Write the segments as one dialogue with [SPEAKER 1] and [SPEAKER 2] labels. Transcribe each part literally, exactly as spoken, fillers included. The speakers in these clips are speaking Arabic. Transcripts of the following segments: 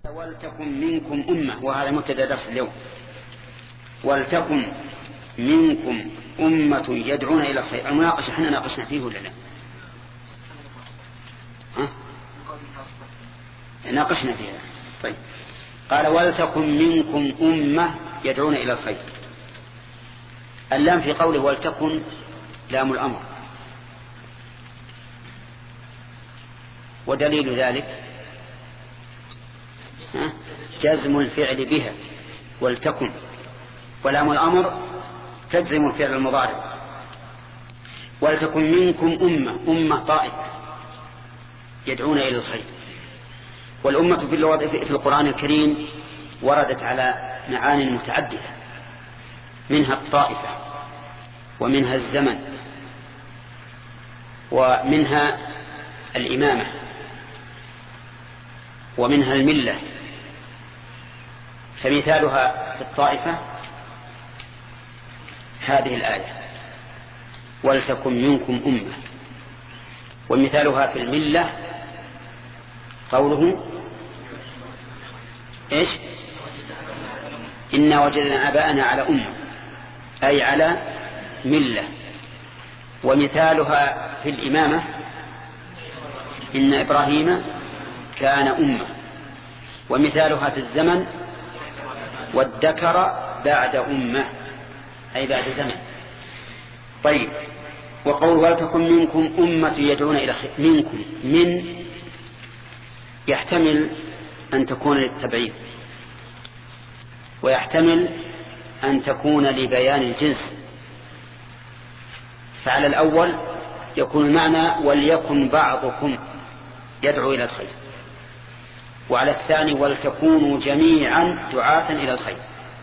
[SPEAKER 1] ولتكن منكم أمة، وهذا مبتدأ درس اليوم. ولتكن منكم أمة يدعون إلى الخير. المناقشة احنا ناقشنا فيه ولا لا؟ ها؟ ناقشنا فيها. طيب، قال ولتكن منكم أمة يدعون إلى الخير. اللام في قوله ولتكن لام الأمر، ودليل ذلك جزم الفعل بها ولتكن، ولام الأمر تجزم الفعل المضارع. ولتكن منكم أمة، أمة طائفة يدعون إلى الخير. والأمة في اللغة في القرآن الكريم وردت على معاني متعددة، منها الطائفة، ومنها الزمن، ومنها الإمامة، ومنها الملة. فمثالها في الطائفة هذه الآية ولتكن منكم أمة، ومثالها في الملة قوله إيش؟ إنا وجدنا آباءنا على أمة، أي على ملة. ومثالها في الإمامة إن إبراهيم كان أمة. ومثالها في الزمن والذكر بعد أمة، أي بعد زمن. طيب، وقول ولتكن منكم أمة يدعون إلى خير. منكم، من يحتمل أن تكون للتبعيد، ويحتمل أن تكون لبيان الجنس. فعلى الأول يكون المعنى وليكن بعضكم يدعو إلى الخير، وعلى الثاني ولتكونوا جميعا دعاة إلى الخير،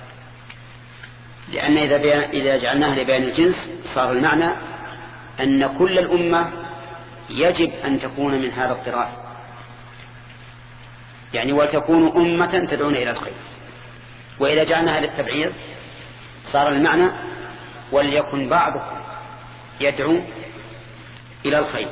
[SPEAKER 1] لأن إذا, إذا جعلناها لبيان الجنس صار المعنى أن كل الأمة يجب أن تكون من هذا الطراز، يعني ولتكونوا أمة تدعون إلى الخير. وإذا جعلناها للتبعيض صار المعنى وليكن بعضكم يدعو إلى الخير.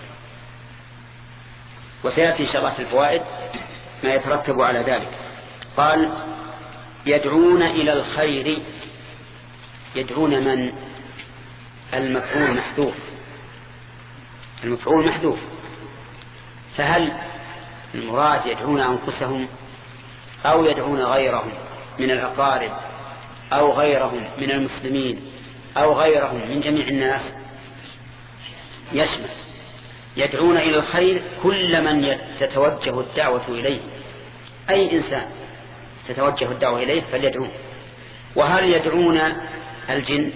[SPEAKER 1] وسيأتي إن شاء الله في الفوائد ما يترتب على ذلك. قال يدعون إلى الخير. يدعون من؟ المفعول محذوف، المفعول محذوف. فهل المراد يدعون أنفسهم أو يدعون غيرهم من الأقارب أو غيرهم من المسلمين أو غيرهم من جميع الناس؟ يشمل يدعون إلى الخير كل من تتوجه الدعوة إليه، أي إنسان تتوجه الدعوة إليه فليدعون. وهل يدعون الجن؟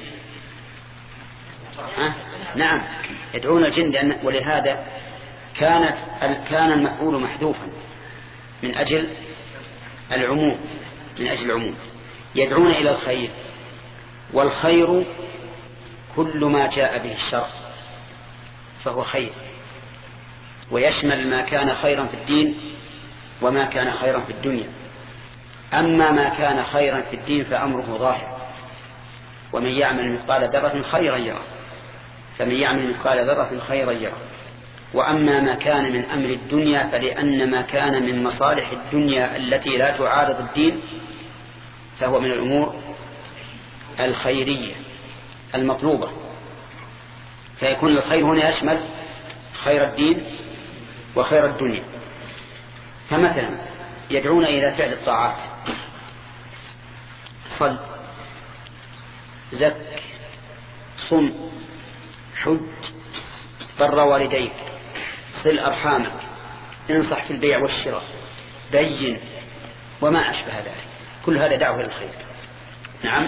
[SPEAKER 1] أه؟ نعم، يدعون الجن، لأن ولهذا كانت كان المفعول محذوفا من أجل العموم، من أجل العموم. يدعون إلى الخير، والخير كل ما جاء به الشرع فهو خير، ويشمل ما كان خيرا في الدين وما كان خيرا في الدنيا. أما ما كان خيرا في الدين فأمره ظاهر، ومن يعمل مثقال ذرة خيرا يره، فمن يعمل مثقال ذرة خيرا يره. وأما ما كان من أمر الدنيا فلأن ما كان من مصالح الدنيا التي لا تعارض الدين فهو من الأمور الخيرية المطلوبة. فيكون الخير هنا يشمل خير الدين وخير الدنيا. فمثلا يدعون إلى فعل الطاعات: صل، زك، صم، حج، بر والديك، صل أرحامك، انصح في البيع والشراء، بين، وما أشبه ذلك. كل هذا دعوة إلى الخير. نعم.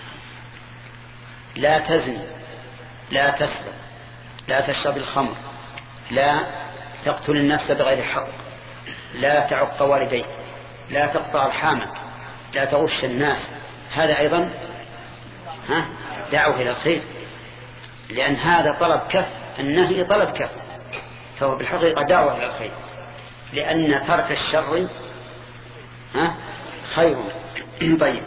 [SPEAKER 1] لا تزني، لا تسرق، لا تشرب الخمر، لا تقتل النفس بغير حق، لا تعق والديك، لا تقطع أرحامك، لا تغش الناس. هذا أيضا ها دعوة إلى الخير، لأن هذا طلب كف، النهي طلب كف، فهو بالحقيقة دعوة إلى الخير، لأن ترك الشر ها خير. طيب،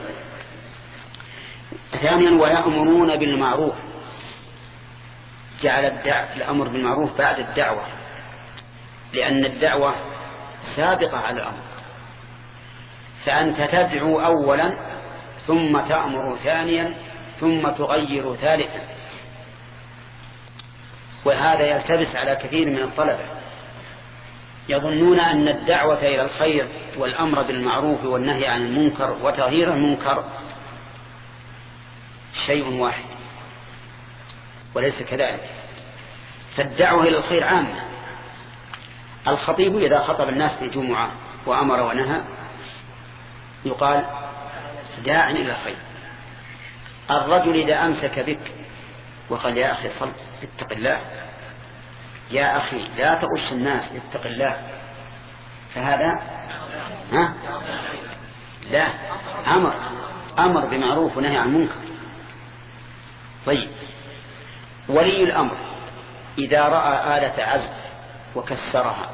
[SPEAKER 1] ثانيا ويأمرون بالمعروف. جعل الأمر بالمعروف بعد الدعوة، لأن الدعوة سابقة على الأمر، فأنت تدعو أولا ثم تأمر ثانيا ثم تغير ثالثا. وهذا يلتبس على كثير من الطلبة، يظنون أن الدعوة إلى الخير والأمر بالمعروف والنهي عن المنكر وتغيير المنكر شيء واحد، وليس كذلك. فالدعوة إلى الخير عامة. الخطيب إذا خطب الناس في الجمعة وأمر ونهى يقال داع إلى الخير. الرجل إذا أمسك بك وقال يا أخي صل اتق الله، يا أخي لا تغش الناس اتق الله، فهذا ها؟ لا، أمر أمر بمعروف ونهي عن منكر. طيب، ولي الأمر إذا رأى آلة عزف وكسرها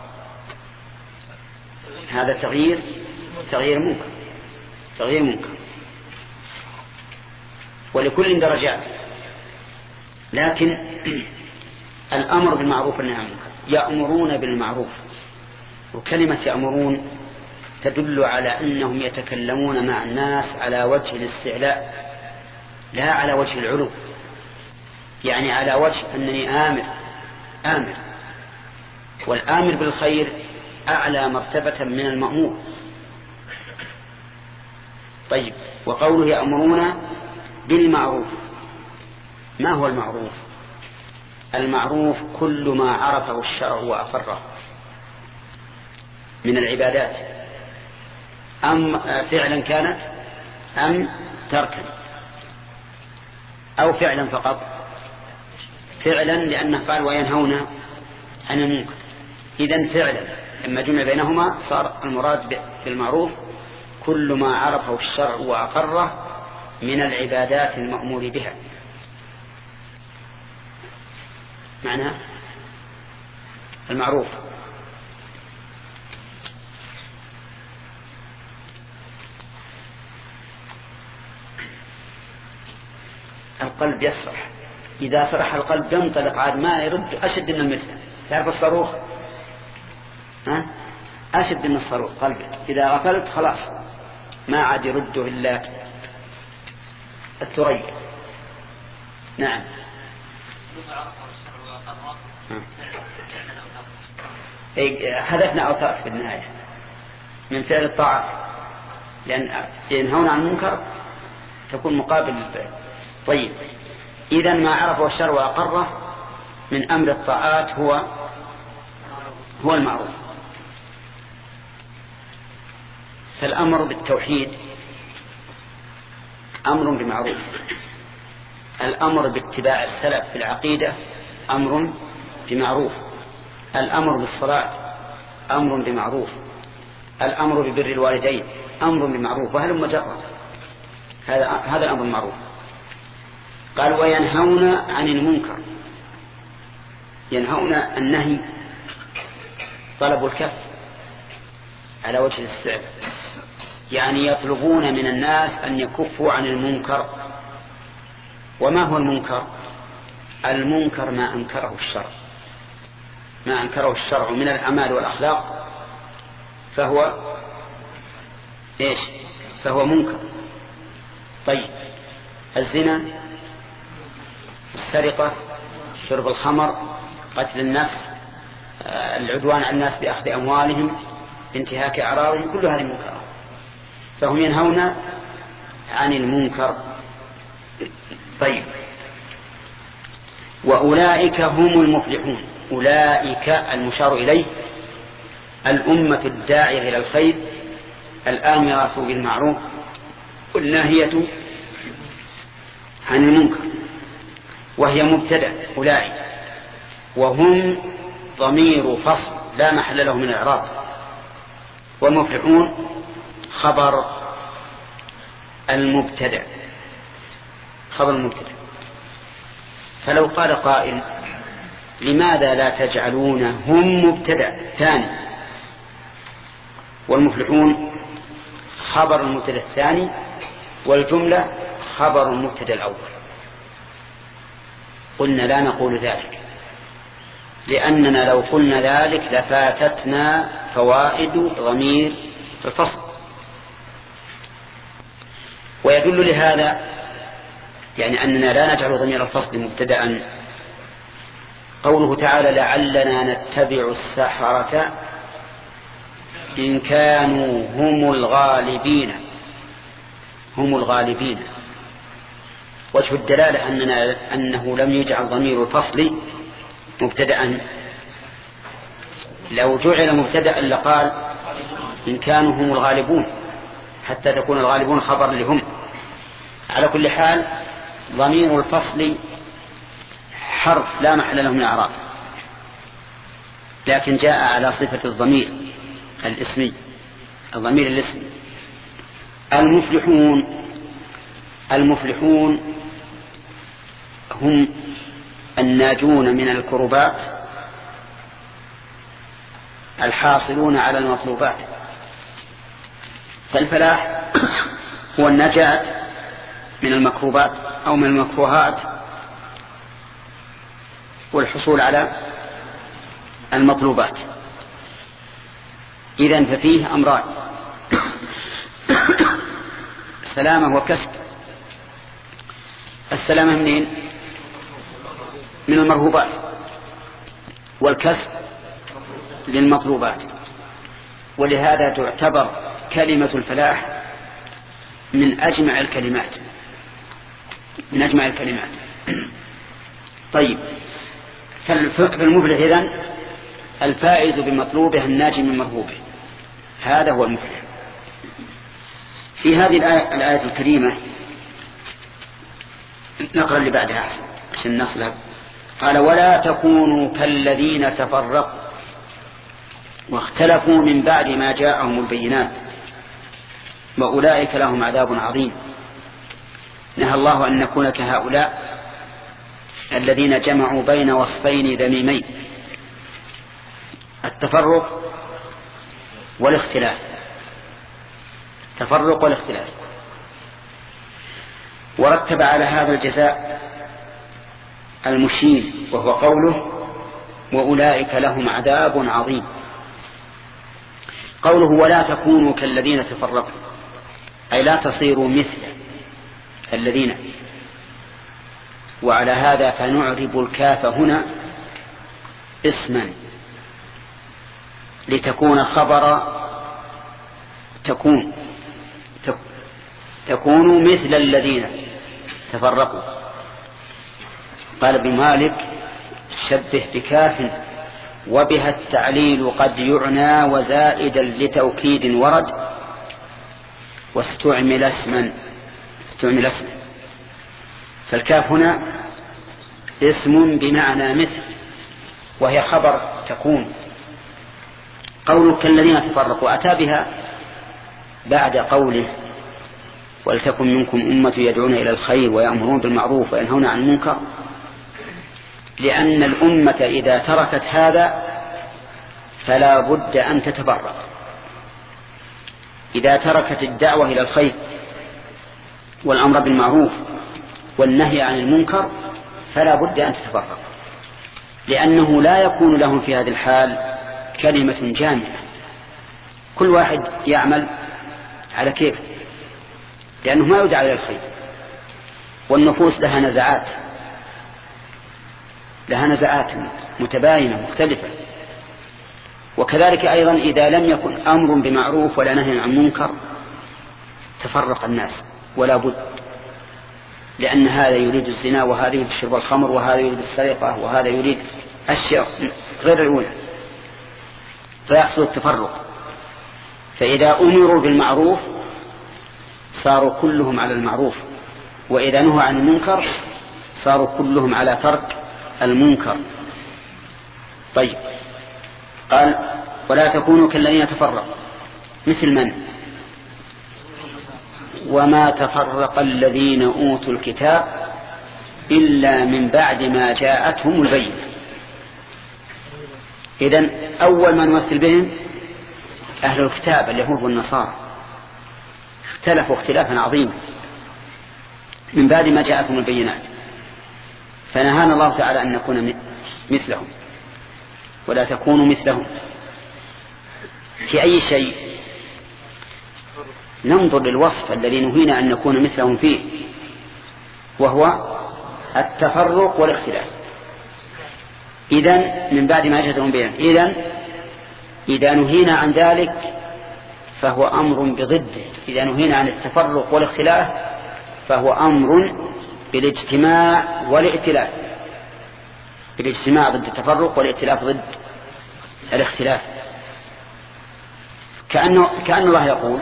[SPEAKER 1] هذا تغيير تغيير منكر تغيير منكر ولكل درجات. لكن الأمر بالمعروف والنهي عن المنكر يأمرون بالمعروف، وكلمة يأمرون تدل على أنهم يتكلمون مع الناس على وجه الاستعلاء لا على وجه العلو، يعني على وجه أنني آمر آمر والآمر بالخير أعلى مرتبة من المأمور. طيب، وقوله يأمرون بالمعروف، ما هو المعروف؟ المعروف كل ما عرفه الشرع وأقره من العبادات، أم فعلا كانت أم تركا أو فعلا فقط؟ فعلا، لأنه قال وينهون عن المنكر. إذن فعلا لما جمع بينهما صار المراد بالمعروف كل ما عرفه الشرع وأقره من العبادات المأمور بها. معنى المعروف القلب يصرح، إذا صرح القلب ينطلق عاد ما يرد أشد من المثل. تعرف الصاروخ ها؟ أشد من الصاروخ قلبك، إذا غفلت خلاص ما عاد يرده إلا الثريا. نعم. حدثنا أوصاف في النهاية من فعل الطاعات، لأن ينهون عن المنكر تكون مقابل الفعل. طيب، إذن ما عرفه الشرع وأقره من أمر الطاعات هو هو المعروف. فالأمر بالتوحيد أمر بمعروف، الأمر باتباع السلف في العقيدة أمر بمعروف، الأمر بالصلاة أمر بمعروف، الأمر ببر الوالدين أمر بمعروف، وهل مجرد هذا هذا الأمر المعروف. قال وينهون عن المنكر، ينهون النهي طلب الكف على وجه الاستعلاء، يعني يطلبون من الناس أن يكفوا عن المنكر. وما هو المنكر؟ المنكر ما أنكره الشرع، ما أنكره الشرع من الأعمال والأخلاق فهو إيش؟ فهو منكر. طيب، الزنا، السرقة، شرب الخمر، قتل النفس، العدوان على الناس بأخذ أموالهم، انتهاك أعراضهم، كل هذه منكرات، فهم ينهون عن المنكر. طيب، وأولئك هم المفلحون. أولئك المشار إليه الأمة الداعية إلى الخير الآمرة بالمعروف والناهية عن المنكر، وهي مبتدأ أولئك، وهم ضمير فصل لا محل له من الإعراب، والمفلحون خبر المبتدأ خبر المبتدأ. فلو قال قائل لماذا لا تجعلون هم مبتدأ ثاني والمفلحون خبر المبتدأ الثاني والجملة خبر المبتدأ الأول؟ قلنا لا نقول ذلك، لأننا لو قلنا ذلك لفاتتنا فوائد ضمير الفصل. ويدل لهذا يعني أننا لا نجعل ضمير الفصل مبتدأ قوله تعالى لعلنا نتبع السحرة إن كانوا هم الغالبين. هم الغالبين وجه الدلالة أننا أنه لم يجعل ضمير الفصل مبتدأ. لو جعل مبتدأ لقال إن كانوا هم الغالبون حتى تكون الغالبون خبر لهم. على كل حال ضمير الفصل حرف لا محل له من الإعراب، لكن جاء على صفة الضمير الاسمي، الضمير الاسمي. المفلحون المفلحون هم الناجون من الكربات الحاصلون على المطلوبات. فالفلاح هو النجاة من المكروبات أو من المكروهات والحصول على المطلوبات. إذن ففيه أمران: سلامة وكسب. السلامة منين؟ من المرهوبات، والكسب للمطلوبات. ولهذا تعتبر كلمة الفلاح من أجمع الكلمات من أجمع الكلمات. طيب، فالمفلح إذن الفائز بمطلوبه الناجي من مرهوبه، هذا هو المفلح. في هذه الآية, الآية الكريمة نقرأ اللي بعدها عشان نصلها. قال ولا تكونوا كالذين تفرقوا واختلفوا من بعد ما جاءهم البينات وأولئك لهم عذاب عظيم. نهى الله أن نكون كهؤلاء الذين جمعوا بين وصفين ذميمين: التفرق والاختلاف. تفرق والاختلاف. ورتب على هذا الجزاء المشين وهو قوله وأولئك لهم عذاب عظيم. قوله ولا تكونوا كالذين تفرقوا أي لا تصيروا مثل الذين. وعلى هذا فنعرب الكاف هنا اسما لتكون خبر تكون تكونوا مثل الذين تفرقوا. قال ابن مالك شبه بكاف وبها التعليل قد يعنى وزائدا لتوكيد ورد واستعمل اسما استعمل اسما. فالكاف هنا اسم بمعنى مثل وهي خبر تكون. قوله كالذين تفرقوا أتى بها بعد قوله ولتكن منكم أمة يدعون إلى الخير ويأمرون بالمعروف وينهون عن المنكر، لأن الأمة إذا تركت هذا فلا بد أن تتفرق. إذا تركت الدعوة إلى الخير والأمر بالمعروف والنهي عن المنكر فلا بد أن تتفرق، لأنه لا يكون لهم في هذه الحال كلمة جامعة، كل واحد يعمل على كيف، لأنه ما يدعى إلى الخير. والنفوس لها نزعات لها نزعات متباينة مختلفة. وكذلك أيضا إذا لم يكن أمر بمعروف ولا نهي عن منكر تفرق الناس ولا بد، لأن هذا يريد الزنا وهذا يريد شرب الخمر وهذا يريد السرقة وهذا يريد أشياء غير الأولى، فيحصل التفرق. فإذا أمروا بالمعروف صاروا كلهم على المعروف، وإذا نهوا عن المنكر صاروا كلهم على ترك المنكر. طيب، قال ولا تكونوا كالذين تفرقوا مثل من؟ وما تفرق الذين أوتوا الكتاب إلا من بعد ما جاءتهم البينة. إذن أول من نمثل بهم أهل الكتاب اليهود والنصارى، اختلفوا اختلافا عظيما من بعد ما جاءتهم البينات، فنهانا الله تعالى أن نكون مثلهم. ولا تكونوا مثلهم في أي شيء؟ ننظر للوصف الذي نهينا أن نكون مثلهم فيه، وهو التفرق والاختلاف. إذن من بعد ما جاءتهم بيان، إذن إذا نهينا عن ذلك فهو أمر بضده. إذا نهينا عن التفرق والاختلاف فهو أمر بالاجتماع والائتلاف، بالاجتماع ضد التفرق والائتلاف ضد الاختلاف. كأنه كأن الله يقول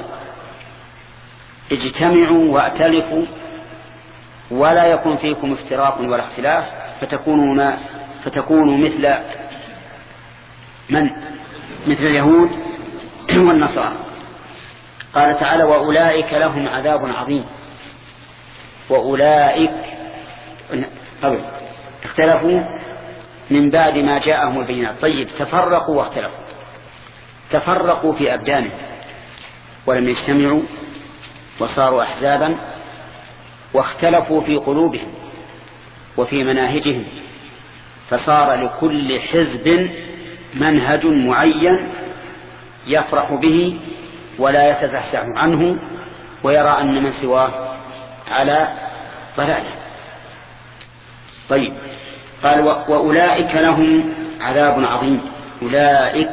[SPEAKER 1] اجتمعوا وائتلفوا ولا يكون فيكم افتراق ولا اختلاف فتكونوا ما فتكونوا مثل من مثل اليهود والنصارى. قال تعالى وأولئك لهم عذاب عظيم. وأولئك طبعا اختلفوا من بعد ما جاءهم البينات. طيب تفرقوا واختلفوا، تفرقوا في أبدانهم ولم يجتمعوا وصاروا أحزابا، واختلفوا في قلوبهم وفي مناهجهم، فصار لكل حزب منهج معين يفرح به ولا يتزحزح عنه ويرى أن من سواه على ضلاله. طيب قال وأولئك لهم عذاب عظيم. أولئك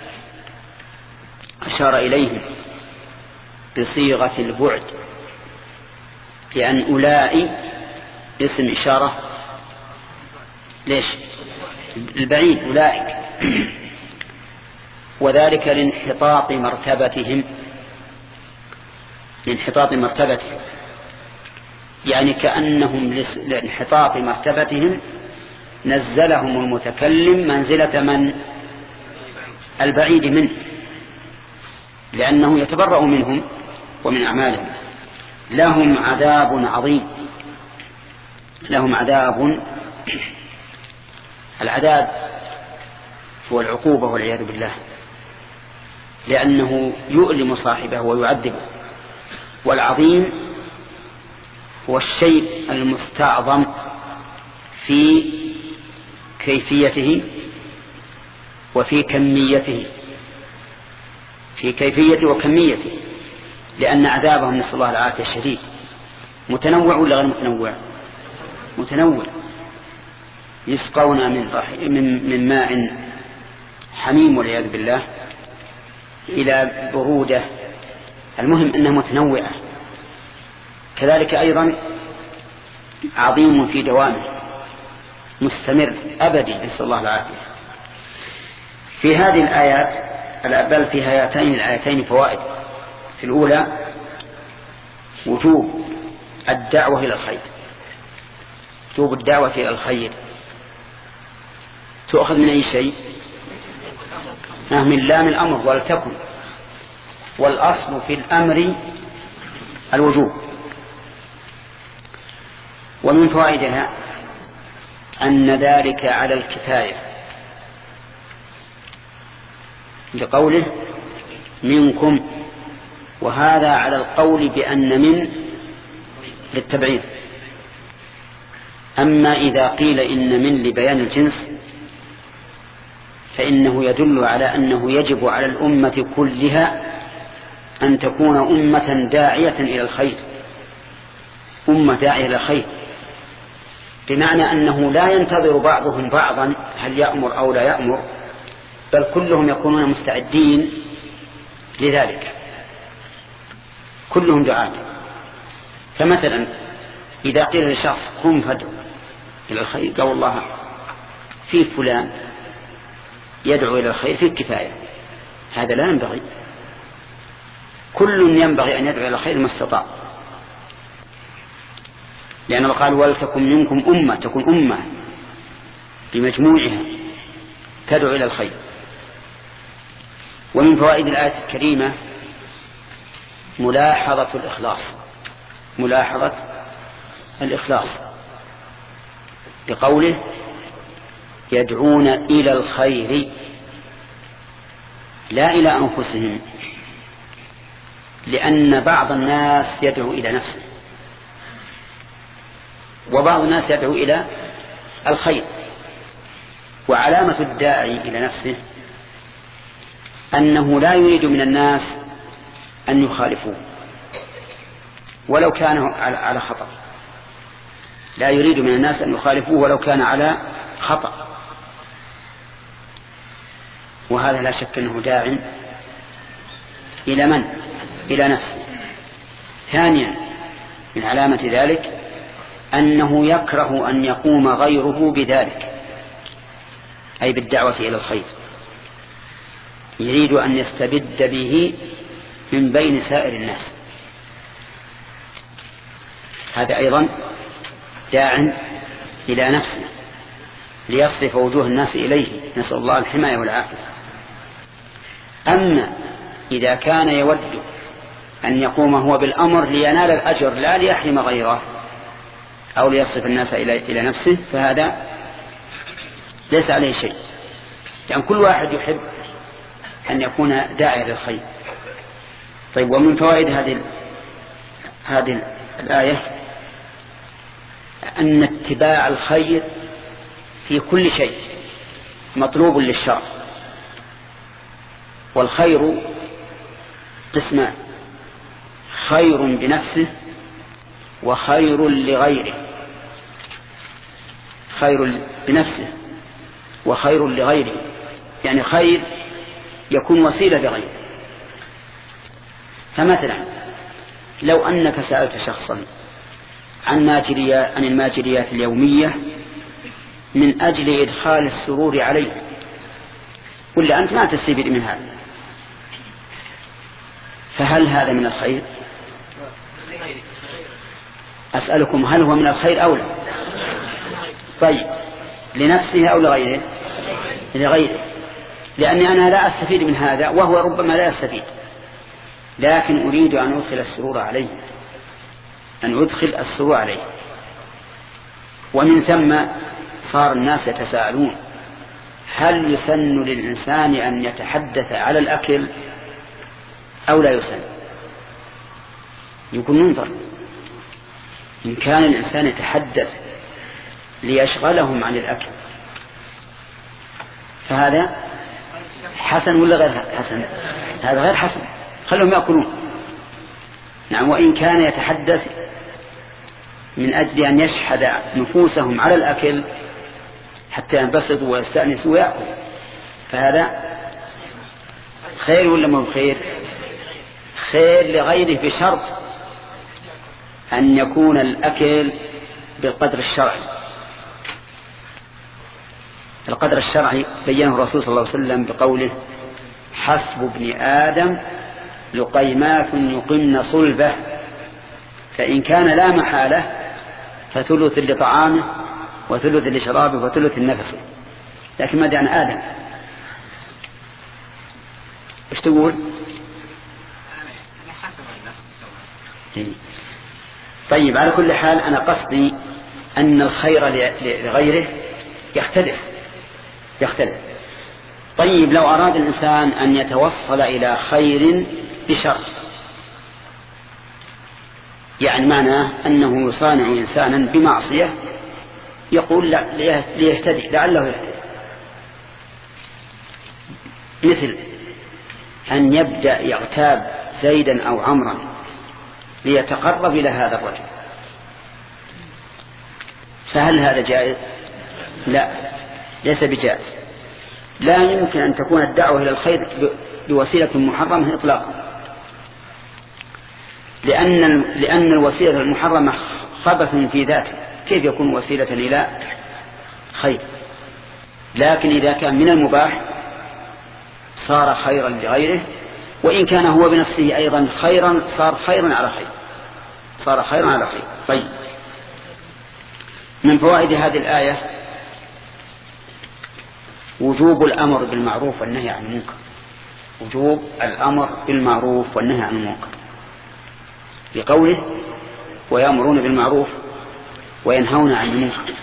[SPEAKER 1] أشار إليهم بصيغة البعد، لأن أولئك اسم إشارة ليش البعيد أولئك، وذلك لانحطاط مرتبتهم، لانحطاط مرتبتهم يعني كأنهم لانحطاط مرتبتهم نزلهم المتكلم منزلة من البعيد منه، لأنه يتبرأ منهم ومن أعمالهم. لهم عذاب عظيم. لهم عذاب، العذاب هو العقوبة والعياذ بالله، لأنه يؤلم صاحبه ويعذبه. والعظيم هو الشيء المستعظم في كيفيته وفي كميته، في كيفيته وكميته، لأن عذابهم نسأل الله العافية الشديد. متنوع ولا غير متنوع؟ متنوع. يسقون من, من, من ماء حميم والعياذ بالله إلى برودة. المهم أنها متنوعة. كذلك أيضا عظيم في دوامه مستمر أبدي نسأل الله العافية. في هذه الآيات بل في هاتين الآيتين فوائد. في الأولى وجوب الدعوة إلى الخير، وجوب الدعوة إلى الخير تؤخذ من أي شيء؟ من لام الأمر ولتكن، والأصل في الأمر الوجوب. ومن فوائدها أن ذلك على الكفاية لقوله منكم، وهذا على القول بأن من للتبعيض. أما إذا قيل إن من لبيان الجنس فإنه يدل على أنه يجب على الأمة كلها أن تكون أمة داعية إلى الخير، أمة داعية إلى الخير، بمعنى أنه لا ينتظر بعضهم بعضا هل يأمر أو لا يأمر، بل كلهم يكونون مستعدين لذلك، كلهم دعاة. فمثلا إذا قيل لشخص قم فادعو إلى الخير، قال والله في فلان يدعو إلى الخير في الكفاية، هذا لا ينبغي. كل ينبغي أن يدعو إلى الخير ما استطاع، لأنه قال ولتكن منكم أمة، تكون أمة بمجموعها تدعو إلى الخير. ومن فوائد الآية الكريمة ملاحظة الإخلاص، ملاحظة الإخلاص بقوله يدعون إلى الخير لا إلى أنفسهم، لأن بعض الناس يدعو إلى نفسه وبعض الناس يدعو إلى الخير. وعلامة الداعي إلى نفسه أنه لا يريد من الناس أن يخالفوه ولو كان على خطأ، لا يريد من الناس أن يخالفوه ولو كان على خطأ، وهذا لا شك أنه داع إلى من؟ إلى نفسه. ثانيا من علامة ذلك أنه يكره أن يقوم غيره بذلك، أي بالدعوة إلى الخير، يريد أن يستبد به من بين سائر الناس. هذا أيضا داع إلى نفسه ليصرف وجوه الناس إليه، نسأل الله الحماية والعافية. أما إذا كان يود أن يقوم هو بالأمر لينال الأجر لا ليحرم غيره أو ليصرف الناس إلى نفسه، فهذا ليس عليه شيء، لأن كل واحد يحب أن يكون داعيا للخير. طيب، ومن فوائد هذه هذه الآية أن اتباع الخير في كل شيء مطلوب للشرع، والخير قسمان: خير بنفسه وخير لغيره. خير بنفسه وخير لغيره، يعني خير يكون وسيلة لغيره. فمثلا لو أنك سألت شخصا عن ماجريات عن الماجريات اليومية من أجل إدخال السرور عليه، ولا أنت ما تستفيد من هذا، فهل هذا من الخير؟ أسألكم هل هو من الخير أو لا؟ طيب، لنفسه أو لغيره؟ لغيره، لأني أنا لا أستفيد من هذا وهو ربما لا يستفيد، لكن أريد أن أدخل السرور عليه، أن أدخل السرور عليه. ومن ثم صار الناس يتساءلون: هل يسن للإنسان أن يتحدث على الأكل أو لا يسن؟ يكون منظر إن كان الإنسان يتحدث ليشغلهم عن الأكل، فهذا حسن ولا غير حسن؟ هذا غير حسن، خلهم يأكلون. نعم، وإن كان يتحدث من أجل أن يشحذ نفوسهم على الأكل حتى ينبسطوا ويستأنسوا ويأكلوا، فهذا خير ولا مو خير؟ خير لغيره، بشرط أن يكون الأكل بالقدر الشرعي. القدر الشرعي بينه الرسول صلى الله عليه وسلم بقوله: حسب ابن آدم لقيمات يقمن صلبه، فإن كان لا محالة فثلث لطعامه وثلث لشرابه وثلث لنفسه. لكن ماذا عن آدم؟ ايش تقول؟ طيب، على كل حال أنا قصدي أن الخير لغيره يختلف يختلف طيب، لو أراد الإنسان أن يتوصل إلى خير بشر، يعني معناه أنه يصانع إنسانا بمعصية، يقول لا ليهتدي، لعله يهتدي، مثل أن يبدأ يغتاب زيدا أو عمرا ليتقرب إلى هذا الرجل، فهل هذا جائز؟ لا، ليس بجائز. لا يمكن أن تكون الدعوة إلى الخير بوسيلة محرمة إطلاقا، لأن لأن الوسيلة المحرمة خبث في ذاته، كيف يكون وسيلة إلى خير؟ لكن إذا كان من المباح صار خيرا لغيره، وإن كان هو بنفسه أيضا خيرا صار خيرا على خير، صار خيرا على خير. طيب، من فوائد هذه الآية وجوب الأمر بالمعروف والنهي عن المنكر، وجوب الأمر بالمعروف والنهي عن المنكر، بقوله: ويأمرون بالمعروف وينهون عن المنكر.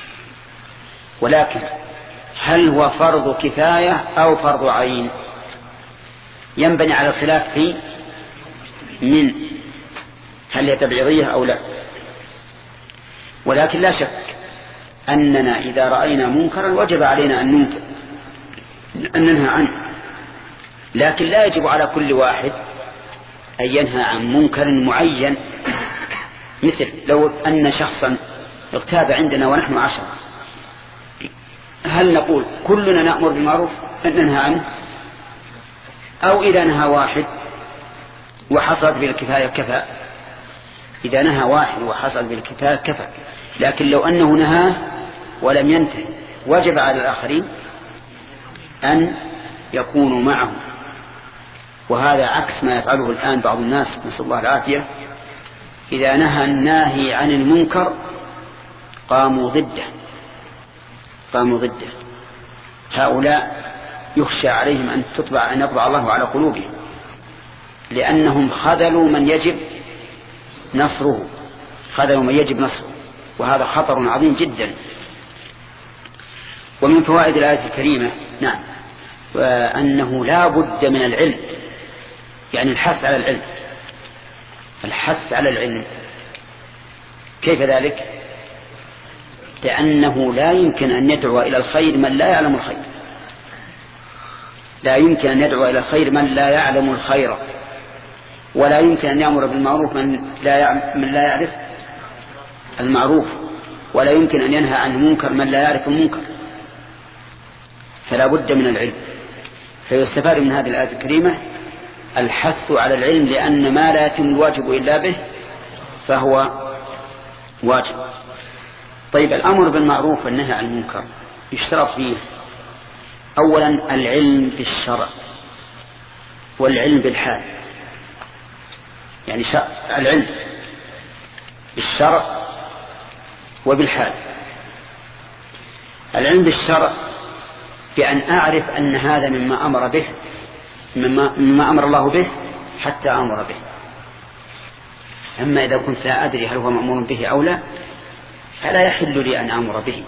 [SPEAKER 1] ولكن هل هو فرض كفاية أو فرض عين؟ ينبني على الخلاف في من هل هي تبعيضية أو لا. ولكن لا شك أننا إذا رأينا منكرا وجب علينا أن ننكر أن ننهى عنه، لكن لا يجب على كل واحد أن ينهى عن منكر معين، مثل لو أن شخصا اغتاب عندنا ونحن عشرة، هل نقول كلنا نأمر بالمعروف أن ننهى عنه، أو إذا نهى واحد وحصلت بالكفاية كفى؟ إذا نهى واحد وحصل بالكفاية كفى. لكن لو أنه نهاه ولم ينتهي وجب على الآخرين أن يكونوا معه، وهذا عكس ما يفعله الآن بعض الناس، نسأل الله العافية. إذا نهى الناهي عن المنكر قاموا ضده قاموا ضده هؤلاء يخشى عليهم أن تطبع أن يطبع الله على قلوبهم، لأنهم خذلوا من يجب نصره خذلوا من يجب نصره وهذا خطر عظيم جدا. ومن فوائد الآية الكريمة نعم وأنه لا بد من العلم، يعني الحث على العلم الحث على العلم. كيف ذلك؟ لأنه لا يمكن أن يدعو إلى الخير من لا يعلم الخير لا يمكن أن يدعو إلى الخير من لا يعلم الخير، ولا يمكن أن يأمر بالمعروف من لا من لا يعرف المعروف، ولا يمكن أن ينهى عن المنكر من لا يعرف المنكر. فلا بد من العلم. فيستفاد من هذه الآية الكريمة الحث على العلم، لأن ما لا يتم الواجب إلا به فهو واجب. طيب، الأمر بالمعروف والنهي عن المنكر يشترط فيه أولا العلم بالشرع والعلم بالحال، يعني العلم بالشرع وبالحال. العلم بالشرع بأن أعرف أن هذا مما أمر به مما, مما أمر الله به حتى أمر به. أما إذا كنت لا أدري هل هو مأمور به أو لا فلا يحل لي أن أمر به،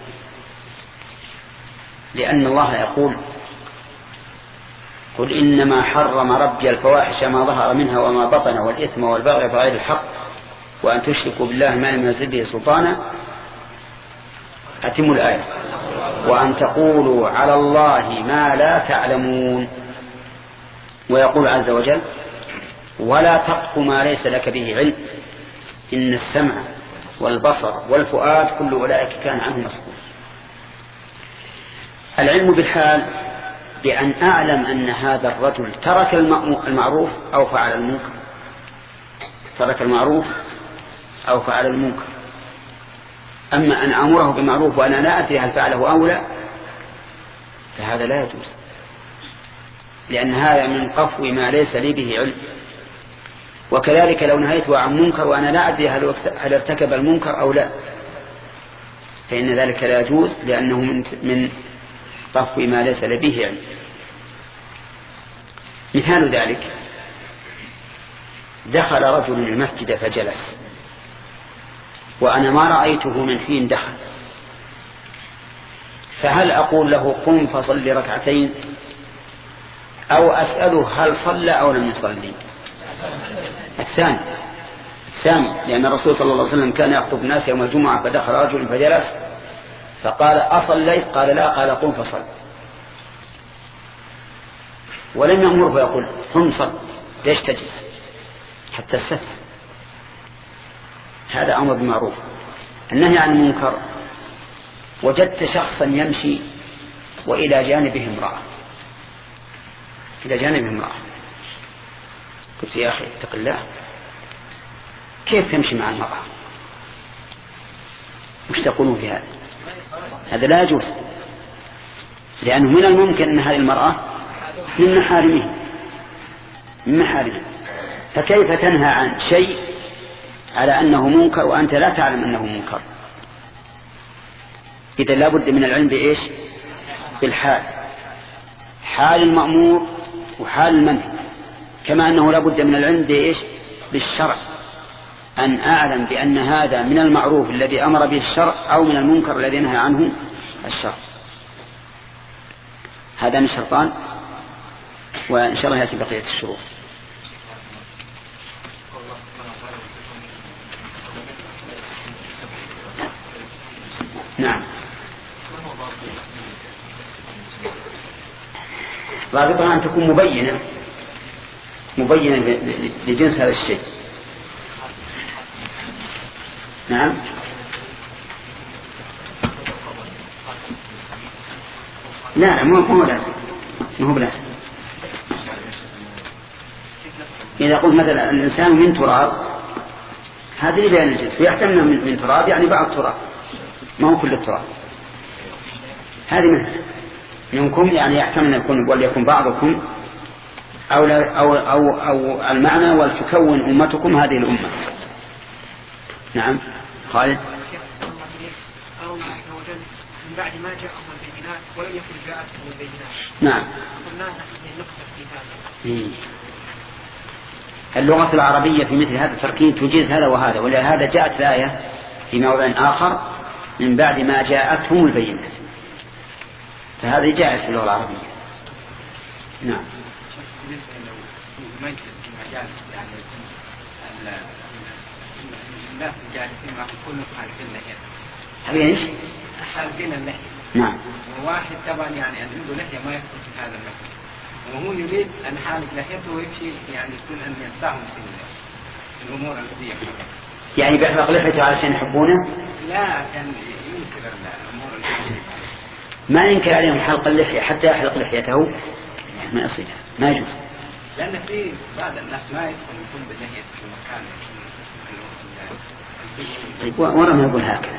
[SPEAKER 1] لأن الله يقول قل إنما حرم ربي الفواحش ما ظهر منها وما بطن والإثم والبغي بغير الحق وأن تشركوا بالله ما لم ينزل به سلطانا. أتموا الآية. وأن تقولوا على الله ما لا تعلمون. ويقول عز وجل ولا تقف ما ليس لك به علم إن السمع والبصر والفؤاد كل أولئك كان عنه مسؤول. العلم بالحال بأن أعلم أن هذا الرجل ترك المعروف أو فعل المنكر ترك المعروف أو فعل المنكر. أما أن أمره بالمعروف وأنا لا أدري هل فعله أو لا فهذا لا يجوز، لأن هذا من قفو ما ليس لي به علم. وكذلك لو نهيته عن منكر وأنا لا أدري هل ارتكب المنكر أو لا فإن ذلك لا يجوز، لأنه من قفو ما ليس لي به علم. مثال ذلك دخل رجل المسجد فجلس وأنا ما رأيته من حين دخل، فهل أقول له قم فصل ركعتين أو أسأله هل صلى أو لم يصلي؟ الثاني الثاني لأن الرسول صلى الله عليه وسلم كان يخطب الناس يوم الجمعة فدخل رجل فجلس فقال أصليت؟ قال لا. قال قم فصل. ولم يأمره فيقول قم صل، ليش تجلس حتى السفر؟ هذا أمر بالمعروف. النهي عن المنكر وجدت شخصا يمشي وإلى جانبه امرأة إلى جانبه امرأة قلت يا أخي اتق الله، كيف تمشي مع المرأة؟ وش تقولون في هذا؟ هذا لا يجوز، لأنه من الممكن أن هذه المرأة من محارمه من محارمه فكيف تنهى عن شيء على أنه منكر وأنت لا تعلم أنه منكر؟ إذا لا بد من العلم بإيش؟ بالحال، حال المأمور وحال المنهي، كما أنه لا بد من العلم بإيش؟ بالشرع، أن أعلم بأن هذا من المعروف الذي أمر به الشرع أو من المنكر الذي نهى عنه الشرع. هذا من شرطان، وإن شاء الله يأتي بقية الشروط. نعم، ضابطها أن تكون مبينة مبينا لجنس هذا الشيء. نعم. لا مو مو لازم مو بلازم. إذا قلت مثلا الإنسان من تراب هذه لبيان الجنس، ويحتمل من, من تراب يعني بعض التراب ما هو كل التراب. هذه منها منكم يعني يحتمل أن يكون وليكن بعضكم أو, أو, أو, أو المعنى ولتكون أمتكم هذه الأمة. نعم. خالد.
[SPEAKER 2] من بعد ما جاءهم البينات ولم يكن جاءتهم البينات.
[SPEAKER 1] نعم. اللغة العربية في مثل هذا التركيب تجيز هذا وهذا، ولهذا جاءت الآية في موضع آخر من بعد ما جاءتهم البينات، فهذا جائز في اللغة العربية. نعم.
[SPEAKER 2] الناس الجالسين معهم كلهم خالفين اللحية.
[SPEAKER 1] هذا ايش؟
[SPEAKER 2] خالفين اللحية.
[SPEAKER 1] نعم.
[SPEAKER 2] وواحد طبعا يعني عنده لحية ما يدخل في هذا المكان، وهو يريد أن حالك لحيته ويمشي يعني يكون أن ينصحهم في الأمور التي يحبها.
[SPEAKER 1] يعني بيحلق لحيته علشان يحبونه؟
[SPEAKER 2] لا، عشان ينكر الأمور التي
[SPEAKER 1] ما ينكر عليهم حلق اللحية حتى يحلق لحيته، ما يصير، ما يجوز.
[SPEAKER 2] لأن في بعض الناس ما يدخل يكون باللحية في مكان.
[SPEAKER 1] طيب ورا ما يقول هكذا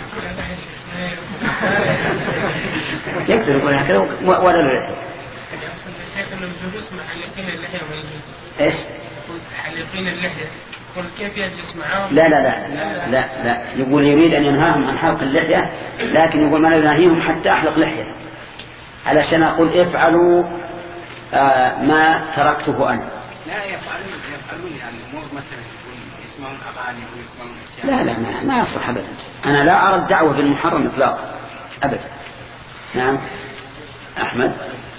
[SPEAKER 1] يقدر يقول هكذا ولا لا يقول.
[SPEAKER 3] الشيخ انه الجلوس مع حلقين اللحية ما يجوز.
[SPEAKER 1] ايش؟
[SPEAKER 3] حلقين اللحية يقول كيف يجلس معهم؟
[SPEAKER 1] لا لا لا لا لا, لا. يقول يريد ان ينهاهم عن حلق اللحية، لكن يقول ما ننهيهم حتى احلق لحية علشان اقول افعلوا آه ما تركته انا.
[SPEAKER 2] لا يفعلون يفعلون يعني امور مثلا يسمعون اغاني ويسمعون اشياء.
[SPEAKER 1] لا لا ما, ما يصح ابدا. انا لا ارى الدعوة بالمحرم اطلاقا ابدا. نعم. احمد.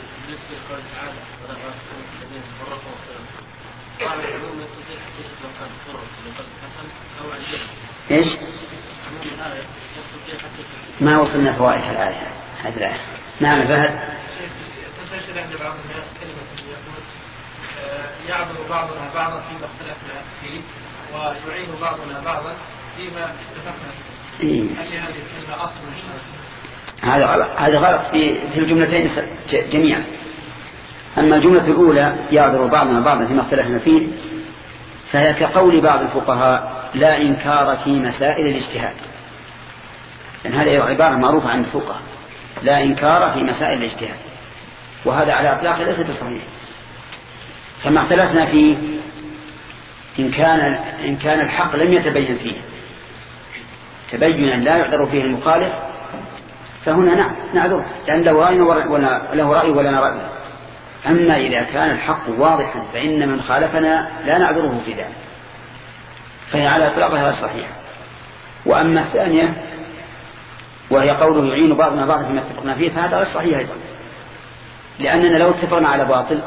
[SPEAKER 1] ايش؟ ما وصلنا فوائد الآية هذه الآية. نعم فهد.
[SPEAKER 3] تنتشر عند بعض الناس كلمة يقول يعبد بعضنا بعضا فيما اختلفنا فيه ويعين بعضنا بعضا فيما اتفقنا فيه. هل هذه الكلمة أصل من
[SPEAKER 1] هذا غلط. هذا غلط في في الجملتين جميعا. أما الجملة الأولى يعذر بعضنا بعضا فيما اختلفنا فيه فهي كقول بعض الفقهاء لا إنكار في مسائل الاجتهاد، لأن هذه عبارة معروفة عند الفقهاء لا إنكار في مسائل الاجتهاد، وهذا على إطلاقه ليس بصحيح. فما اختلفنا فيه إن كان إن كان الحق لم يتبين فيه تبينا لا يعذر فيه المخالف فهنا نعم نعذر لأن له رأي ولا له رأي ولا رأي. أما إذا كان الحق واضحا فإن من خالفنا لا نعذره في ذلك، فهي على إطلاقها صحيحة. وأما الثانية وهي قوله يعين بعضنا بعضا فيما اتفقنا فيه فهذا غير صحيح أيضا، لأننا لو اتفقنا على باطل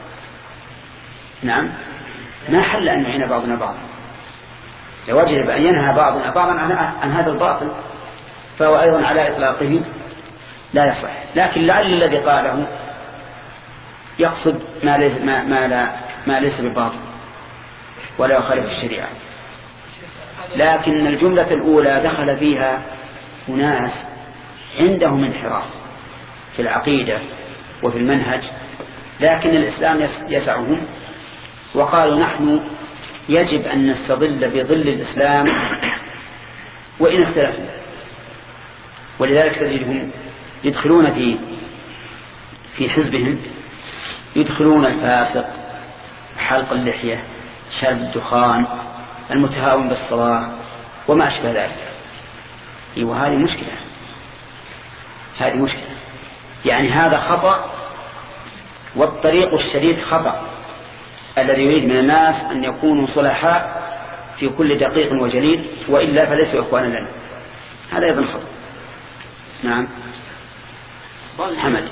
[SPEAKER 1] نعم ما حل أن يعين بعضنا بعضا، لوجب أن ينهى بعضنا بعضا عن هذا الباطل، فهو أيضا على إطلاقه لا يصح. لكن لعل الذي قاله يقصد ما ليس, ما ما لا ما ليس بالباطل ولا يخالف الشريعة. لكن الجملة الأولى دخل فيها أناس عندهم انحراف في العقيدة وفي المنهج، لكن الإسلام يسعهم وقالوا نحن يجب أن نستظل بظل الإسلام وإن اختلفنا، ولذلك تجدهم يدخلون في في حزبهم يدخلون الفاسق، حلق اللحية، شرب الدخان، المتهاون بالصلاة وما أشبه ذلك. وهذه مشكلة، هذه مشكلة. يعني هذا خطأ، والطريق الشديد خطأ الذي يريد من الناس أن يكونوا صلحاء في كل دقيق وجليل، وإلا فليسوا إخوانا لنا. هذا أيضا خطأ. نعم. حمد.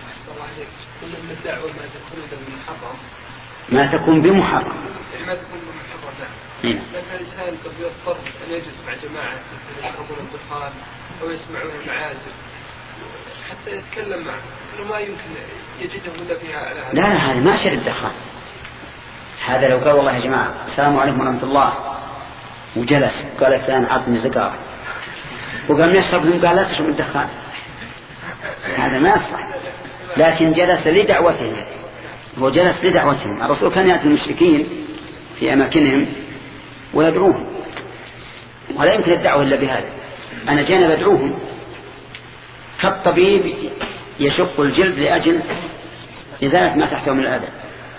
[SPEAKER 1] ما تكون بمحرم
[SPEAKER 3] ما تكون بمحرم
[SPEAKER 1] نعم.
[SPEAKER 3] لكن الإنسان قد يضطر أن يجلس مع جماعة يشربون الدخان أو يسمعون المعازف حتى يتكلم معه، إنه ما يمكن يجده إلا فيها على
[SPEAKER 1] لا لا هذا ما شرب الدخان، هذا لو قال والله يا جماعة السلام عليكم ورحمة الله وجلس قال فلان عطني زكاة وقام يشرب منه قال لا تشرب الدخان، هذا ما يصلح. لكن جلس لدعوتهم، هو جلس لدعوتهم. الرسول كان يأتي المشركين في أماكنهم ويدعوهم، ولا يمكن الدعوة إلا بهذا. أنا جانا بدعوهم كالطبيب يشق الجلد لأجل إزالة ما تحته من الأذى.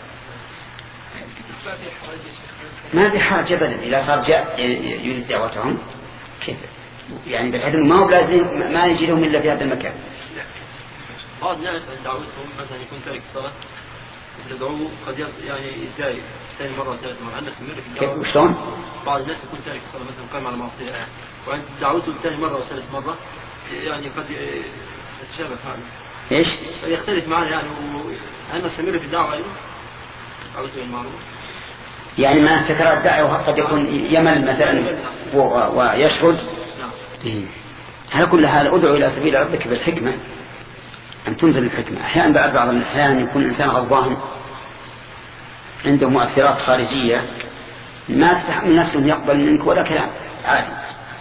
[SPEAKER 1] ما في حرج أبدا إذا صار جاء يريد دعوتهم كيف يعني، بالحيث ما هو لازم ما يجي لهم إلا في هذا المكان.
[SPEAKER 4] بعض الناس عند دعوتهم مثلا يكون تارك الصلاة يدعوه قد يعني يزاي ثاني مرة ثالث مرة عندنا سمير في الدعوة.
[SPEAKER 1] وشلون؟
[SPEAKER 4] بعض الناس يكون تارك الصلاة مثلا قام على معصية وعند دعوته ثاني مرة وثالث مرة يعني قد يتشابه هذا.
[SPEAKER 1] إيش؟
[SPEAKER 4] يختلف معنا يعني وعندنا سمير في الدعوة أيضا دعوته المعروف.
[SPEAKER 1] يعني ما تكرار الدعوة قد يكون يمل مثلا ويشهد. نعم. على كل حال ادعو إلى سبيل ربك بالحكمة، أن تنزل الحكمة. أحيانا بعد بعض الأحيان يكون الإنسان غضبان عنده مؤثرات خارجية ما تستحمل نفسه أن يقبل منك ولا كلام عادي،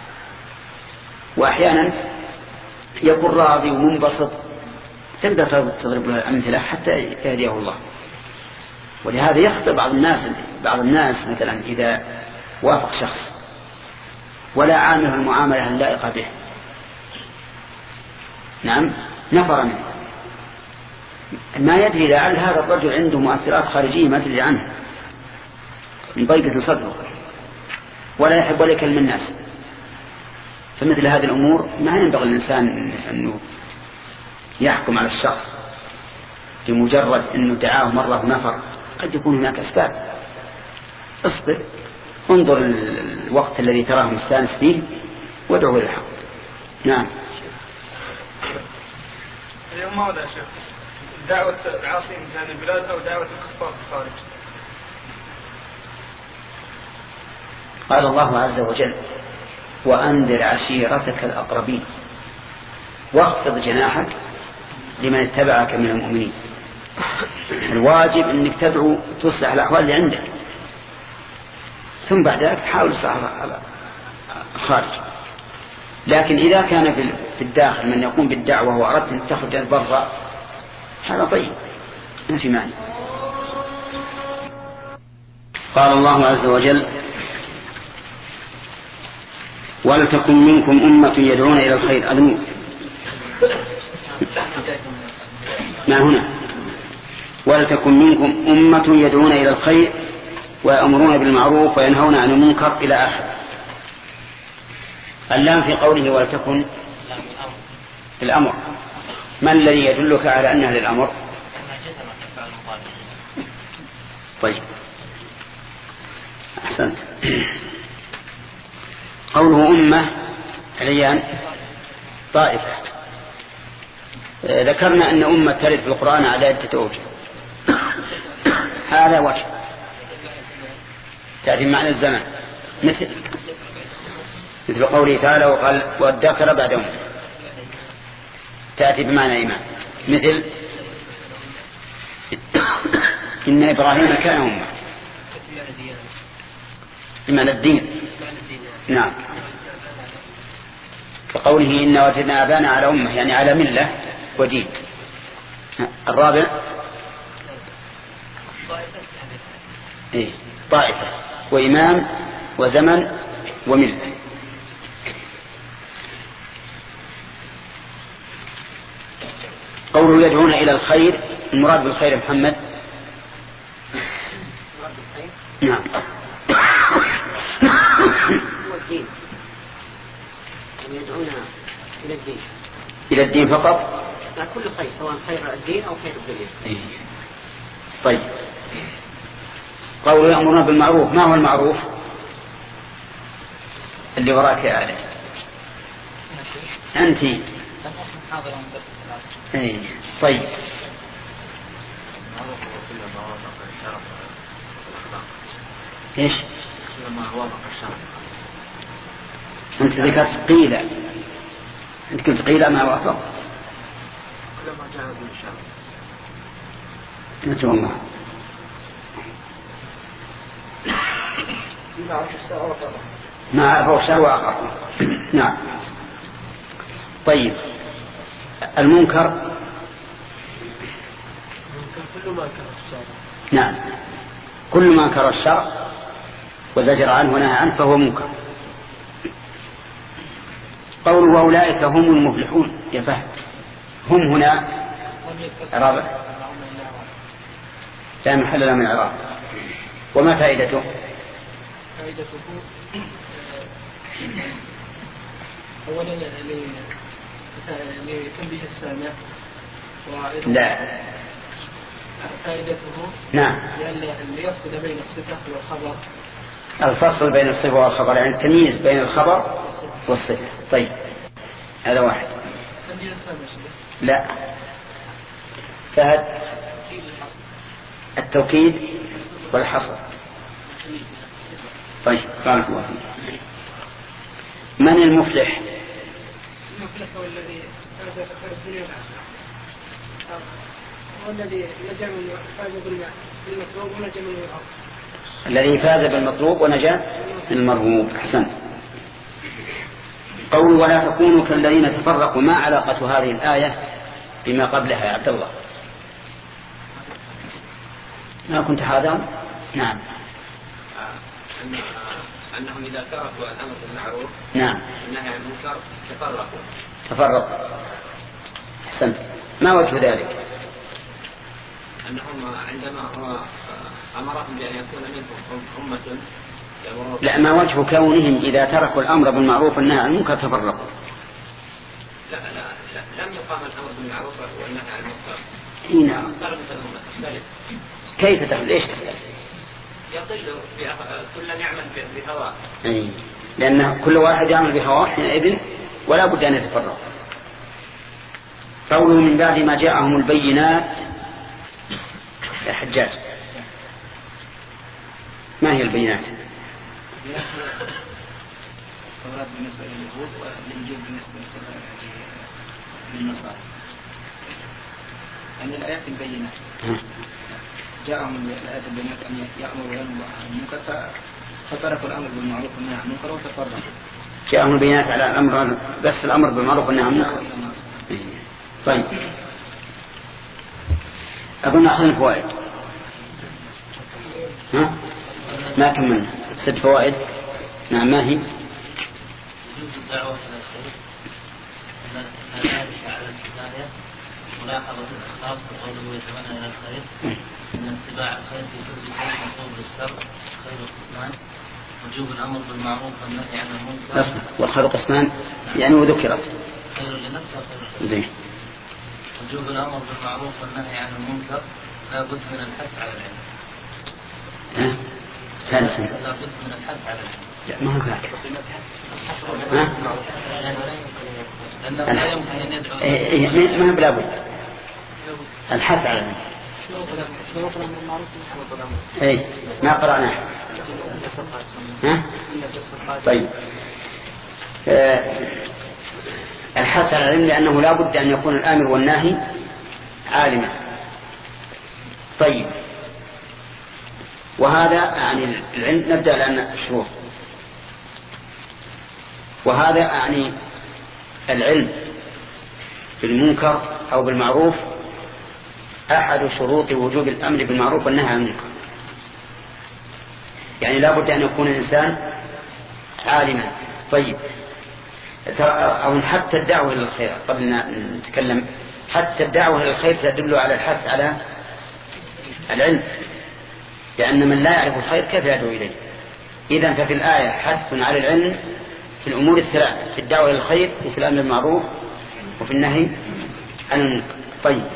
[SPEAKER 1] وأحيانا يكون راضي ومنبسط تقدر تضرب له الأمثلة حتى يهديه الله. ولهذا يخطئ بعض الناس بعض الناس مثلا إذا وافق شخص ولا عامله المعاملة اللائقة به، نعم نفر منه، ما يدري لعل هذا الرجل عنده مؤثرات خارجية ما تدري عنه من ضيقة صدره ولا يحب ولا يكلم الناس. فمثل هذه الأمور ما ينبغي الإنسان أنه يحكم على الشخص بمجرد أنه دعاه مرة ونفر، قد يكون هناك أسباب. اصبر، انظر الوقت الذي تراه مستانس فيه وادعو إلى الحق. نعم.
[SPEAKER 3] اليوم ماذا يا شيخ؟ دعوة العاصين من هذه البلاد أو دعوة الكفار في الخارج؟
[SPEAKER 1] قال الله عز وجل وأنذر عشيرتك الأقربين واخفض جناحك لمن اتبعك من المؤمنين. الواجب أنك تدعو تصلح الأحوال اللي عندك، ثم بعد ذلك تحاول تصلح الخارج. لكن إذا كان في الداخل من يقوم بالدعوة وأردت أن تخرج البر هذا طيب ما في معنى. قال الله عز وجل ولتكن منكم أمة يدعون إلى الخير. أذنوا ما هنا ولتكن منكم أمة يدعون إلى الخير ويأمرون بالمعروف وينهون عن المنكر إلى آخر. اللام في قوله ولتكن الأمر، ما الذي يدلك على أنها للأمر؟ طيب أحسنت. قوله أمة عليان طائفة. ذكرنا أن أمة ترد في القرآن على عدة أوجه، هذا وجه تأتي معنى الزمن مثل مثل قوله تعالى وقال والذكر بعد أمة، تأتي بمعنى إيمان مثل إن إبراهيم كان أمة بمعنى الدين. نعم كقوله إن وجدنا آبانا على أمة يعني على ملة ودين. الرابع إيه؟ طائفة وإمام وزمن وملة. قوله يدعون إلى الخير، المراد بالخير محمد. نعم
[SPEAKER 5] الدين يدعون إلى الدين
[SPEAKER 1] إلى الدين فقط
[SPEAKER 5] لا كل خير سواء خير الدين أو خير الدنيا.
[SPEAKER 1] إيه. طيب قوله يأمرون بالمعروف، ما هو المعروف اللي وراك يا آلة أنت؟ إيه. طيب إيش أنت ذكرت قيلة، أنت قلت قيلة ما وافق
[SPEAKER 5] كل ما جاء به الشرع.
[SPEAKER 1] نتوما ما عرفوا الشر وأقروا. نعم. طيب المنكر
[SPEAKER 3] كل ما كان الشر.
[SPEAKER 1] نعم كل ما كره الشر وزجر عنه ونهى عنه فهو منكر. قوله وأولئك هم المفلحون يا فهد هم هنا إعرابه لا محل له من إعراب. وما فائدته؟
[SPEAKER 3] فائدته أولا لتنبيه السامع
[SPEAKER 1] لا
[SPEAKER 3] فائدته
[SPEAKER 1] نعم
[SPEAKER 3] ليفصل بين الصفة والخبر.
[SPEAKER 1] الفصل بين الصفة والخبر يعني التمييز بين الخبر والصفة. طيب هذا واحد.
[SPEAKER 3] تنبيه السامع
[SPEAKER 1] لا فهد التوكيد والحصر. طيب بارك الله فيك. من المفلح؟
[SPEAKER 3] المفلح هو الذي فاز بخير الدنيا والآخرة هو الذي نجا من فاز بالمطلوب ونجا من الأرض.
[SPEAKER 1] الذي فاز بالمطلوب ونجا من المرغوب. أحسنت. قول ولا تكونوا كالذين تفرقوا ما علاقة هذه الآية بما قبلها يا عبد الله؟ ما كنت حاضرا؟ نعم.
[SPEAKER 2] أنهم إذا تركوا الأمر بالمعروف
[SPEAKER 1] نعم
[SPEAKER 2] والنهي عن المنكر تفرقوا.
[SPEAKER 1] تفرق. أحسنت. ما وجه ذلك؟
[SPEAKER 2] أنهم عندما هو أمرهم بأن يكون منهم أمة.
[SPEAKER 1] لا ما وجه كونهم إذا تركوا الأمر بالمعروف والنهي عن المنكر تفرقوا؟
[SPEAKER 2] لا لا لا لم يقام الأمر بالمعروف والنهي عن المنكر.
[SPEAKER 1] نعم. كيف تختلف؟ ليش تختلف؟
[SPEAKER 2] يضل كل يعمل بهواه.
[SPEAKER 1] أي لأن كل واحد يعمل بهواه حينئذ ولا بد أن يتفرق. قوله من بعد ما جاءهم البينات يا حجاج ما هي البينات؟
[SPEAKER 2] التوراة بالنسبة لليهود والإنجيل بالنسبة للنصارى. يعني الآيات البينات جاءهم الآيات البينات أن يأمروا وينهوا عن المنكر فتركوا الأمر بالمعروف والنهي عن المنكر وتفرقوا.
[SPEAKER 1] جاءهم البينات على الأمر بس الأمر بالمعروف والنهي عن المنكر. طيب أظن أخذنا الفوائد. ها ما كملنا ست فوائد. نعم ما هي؟
[SPEAKER 6] الدعوة إلى الخير أن الآية على الكفاية ملاحظة الأخلاص وقوله يدعون إلى الخير أن اتباع الخير في كل شيء مطلوب للشر خير قسمان وجوب الأمر بالمعروف والنهي عن المنكر.
[SPEAKER 1] والخير قسمان يعني وذكرت
[SPEAKER 6] خير لنفسه وخير لغيره. وجوب الأمر بالمعروف والنهي عن المنكر لا بد من الحث على العلم.
[SPEAKER 1] ثالثا
[SPEAKER 6] لا بد من الحث على العلم.
[SPEAKER 1] لا ما هو ذاك.
[SPEAKER 6] لأنه لا يمكن أن يدعو.
[SPEAKER 1] إيه ما بلا بد الحث على العلم. إيه ما قرأناه. ها طيب آه الحث على العلم لأنه لا بد أن يكون الآمر والناهي عالما. طيب وهذا يعني العلم. نبدأ الآن الشروط. وهذا يعني العلم بالمنكر أو بالمعروف أحد شروط وجوب الأمر بالمعروف والنهي عن المنكر. يعني لا بد أن يكون الإنسان عالما. طيب أو حتى الدعوة إلى الخير قبل أن نتكلم حتى الدعوة إلى الخير تدل على الحث على العلم لأن من لا يعرف الخير كيف يدعو إليه. إذن ففي الآية حث على العلم في الأمور الثلاث في الدعوة إلى الخير وفي الأمر بالمعروف وفي النهي عن المنكر. طيب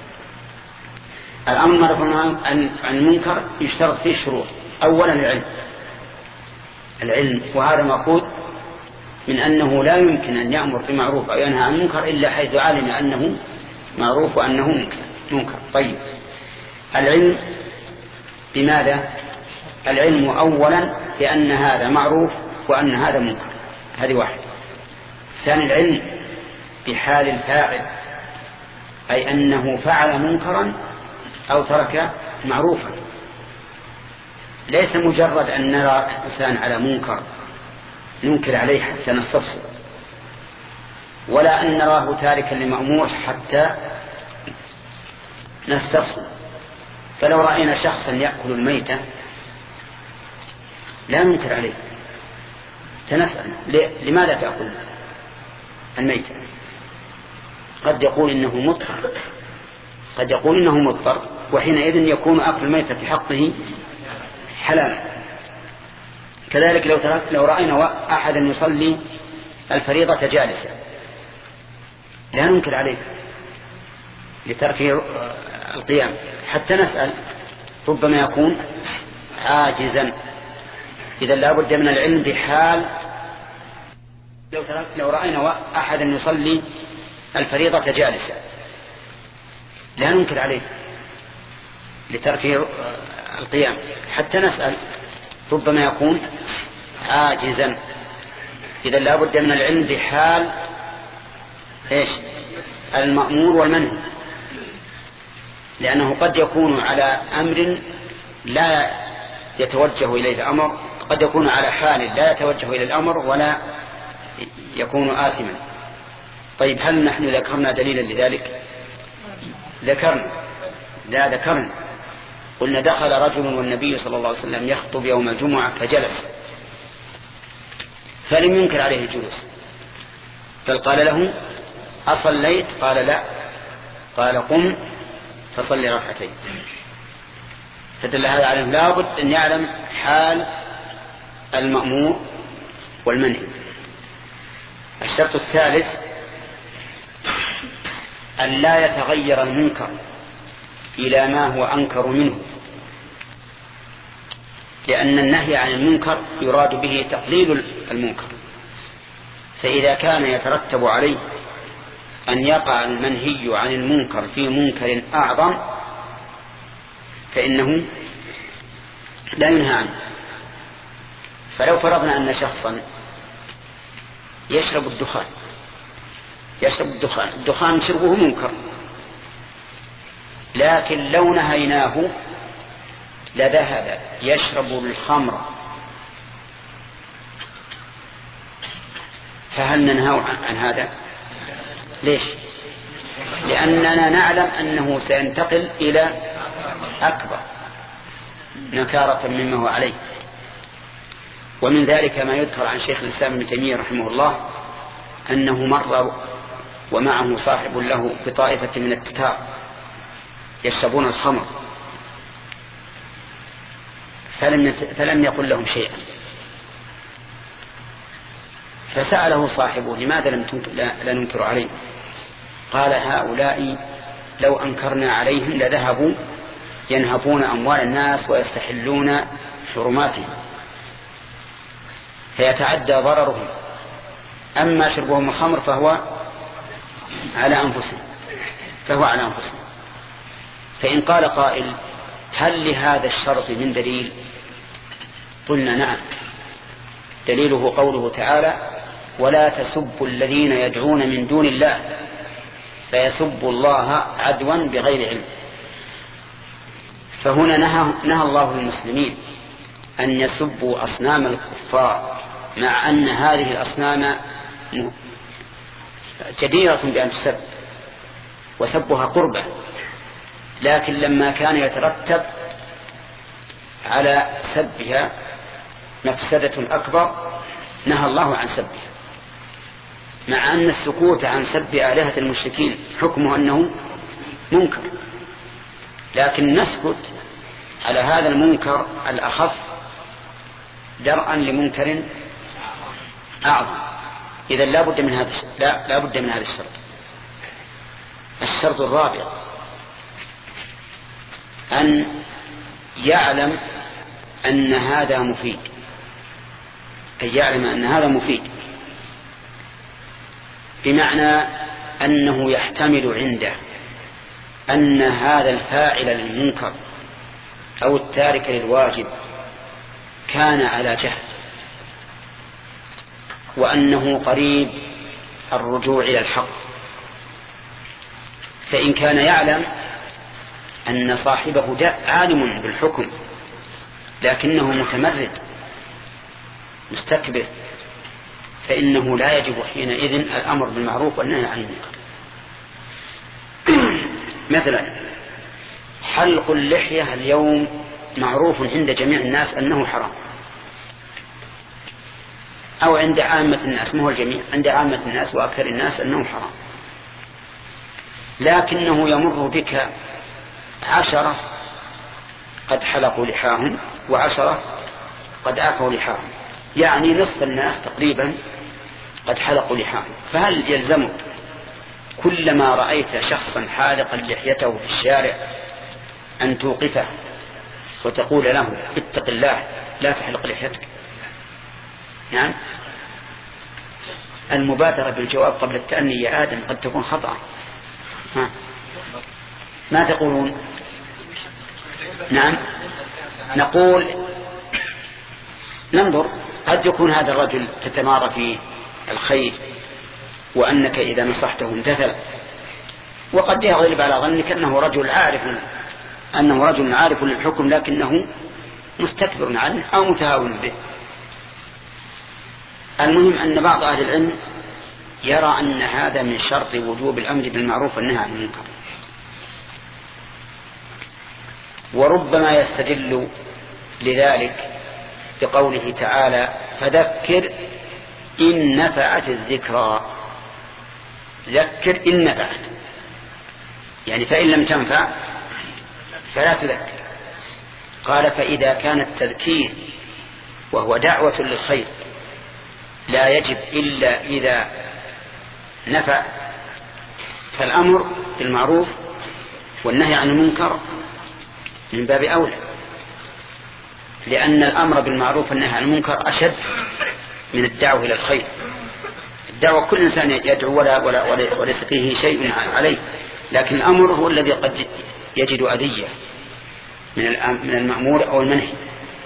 [SPEAKER 1] الأمر بالمعروف عن المنكر يشترط فيه شروط. أولا العلم العلم وهذا مأخوذ من أنه لا يمكن أن يأمر بمعروف أو ينهى عن منكر إلا حيث علم أنه معروف وأنه منكر. طيب العلم بماذا؟ العلم أولا بأن هذا معروف وأن هذا منكر. هذه واحد. ثاني العلم بحال الفاعل أي أنه فعل منكرا أو ترك معروفا. ليس مجرد أن نرى إنسان على منكر ننكر عليه حتى نستبصر، ولا أن نراه تاركا لمأمور حتى نستبصر. فلو رأينا شخصا يأكل الميتة لا ننكر عليه، سنسأل لماذا تأكل الميتة؟ قد يقول إنه مضطر، قد يقول إنه مضطر، وحينئذ يكون أكل الميتة في حقه حلالا. كذلك لو, لو رأينا أحدا يصلي الفريضة جالسا لا ننكر عليه لترك القيام حتى نسأل، ربما يكون عاجزا. إذا لا بد من العلم بحال لو, لو رأينا أحدا يصلي الفريضة جالسا لا ننكر عليه لترك القيام حتى نسأل، ربما يكون عاجزا. إذا لا بد من العلم بحال إيش المأمور والمنهي، لأنه قد يكون على أمر لا يتوجه إليه الأمر، قد يكون على حال لا يتوجه إلى الأمر ولا يكون آثما. طيب هل نحن ذكرنا دليلا لذلك؟ ذكرنا، لا ذكرنا، قلنا دخل رجل والنبي صلى الله عليه وسلم يخطب يوم الجمعة فجلس، فلم ينكر عليه الجلوس، بل قال له أصليت؟ قال لا، قال قم فصلي ركعتين. فدل هذا على لا بد أن يعلم حال المأمور والمنهي. الشرط الثالث أن لا يتغير المنكر إلى ما هو أنكر منه، لأن النهي عن المنكر يراد به تقليل المنكر، فإذا كان يترتب عليه أن يقع المنهي عن المنكر في منكر أعظم فإنه لا ينهى عنه. فلو فرضنا أن شخصا يشرب الدخان يشرب الدخان الدخان شربه منكر، لكن لو نهيناه لذهب يشرب الخمر، فهل ننهى عن هذا؟ ليش؟ لأننا نعلم أنه سينتقل إلى أكبر نكارة مما هو عليه. ومن ذلك ما يذكر عن شيخ الإسلام ابن تيمية رحمه الله أنه مر ومعه صاحب له بطائفة من التتار يشربون الخمر، فلم, فلم يقل لهم شيئا، فسأله صاحبه لماذا لم لا ننكر عليه؟ قال هؤلاء لو أنكرنا عليهم لذهبوا ينهبون أموال الناس ويستحلون حرماتهم فيتعدى ضررهم، أما شربهم الخمر فهو على أنفسهم فهو على أنفسهم. فإن قال قائل هل لهذا الشرط من دليل؟ قلنا نعم، دليله قوله تعالى ولا تسبوا الذين يدعون من دون الله فيسبوا الله عدوا بغير علم. فهنا نهى, نهى الله المسلمين أن يسبوا أصنام الكفار، مع أن هذه الأصنام جديرة بأن تسب وسبها قربة، لكن لما كان يترتب على سبها مفسدة أكبر نهى الله عن سبها، مع أن السكوت عن سب آلهة المشركين حكمه أنه منكر، لكن نسكت على هذا المنكر الأخف درءا لمنكر أعظم. إذا لا بد من هذا لا لا بد من هذا الشرط. الشرط الرابع أن يعلم أن هذا مفيد، أن يعلم أن هذا مفيد بمعنى أنه يحتمل عنده أن هذا الفاعل للمنكر أو التارك للواجب كان على جهل، وأنه قريب الرجوع إلى الحق. فإن كان يعلم أن صاحبه عالم بالحكم لكنه متمرد مستكبر، فإنه لا يجب حينئذ الأمر بالمعروف والنهي عن المنكر. مثلا حلق اللحية اليوم معروف عند جميع الناس أنه حرام، أو عند عامة الناس، ما هو الجميع، عند عامة الناس وأكثر الناس أنه حرام، لكنه يمر بك عشرة قد حلقوا لحاهم وعشرة قد عفوا لحاهم، يعني نصف الناس تقريبا قد حلقوا لحاهم. فهل يلزمك كلما رأيت شخصا حالقا لحيته في الشارع أن توقفه وتقول له اتق الله لا تحلق لحيتك؟ نعم. المبادرة بالجواب قبل التأني يا آدم قد تكون خطأ. ها. ما تقولون؟ نعم نقول ننظر، قد يكون هذا الرجل تتمارى في الخير وأنك إذا نصحته امتثل، وقد يغلب على ظنك أنه رجل عارف أنه رجل عارف للحكم لكنه مستكبر عنه أو متهاون به. المهم أن بعض أهل العلم يرى أن هذا من شرط وجوب الأمر بالمعروف والنهي عن المنكر، وربما يستدل لذلك بقوله تعالى فذكر إن نفعت الذكرى. ذكر إن نفعت، يعني فإن لم تنفع فلا تذكر. قال فإذا كان التذكير وهو دعوة للخير لا يجب إلا إذا نفع، فالأمر بالمعروف والنهي عن المنكر من باب أولى، لأن الأمر بالمعروف والنهي عن المنكر أشد من الدعوة إلى الخير. الدعوة كل إنسان يدعو ولا ولا وليس فيه شيء عليه، لكن الأمر هو الذي قد يجد أذية من من المأمور أو المنهي.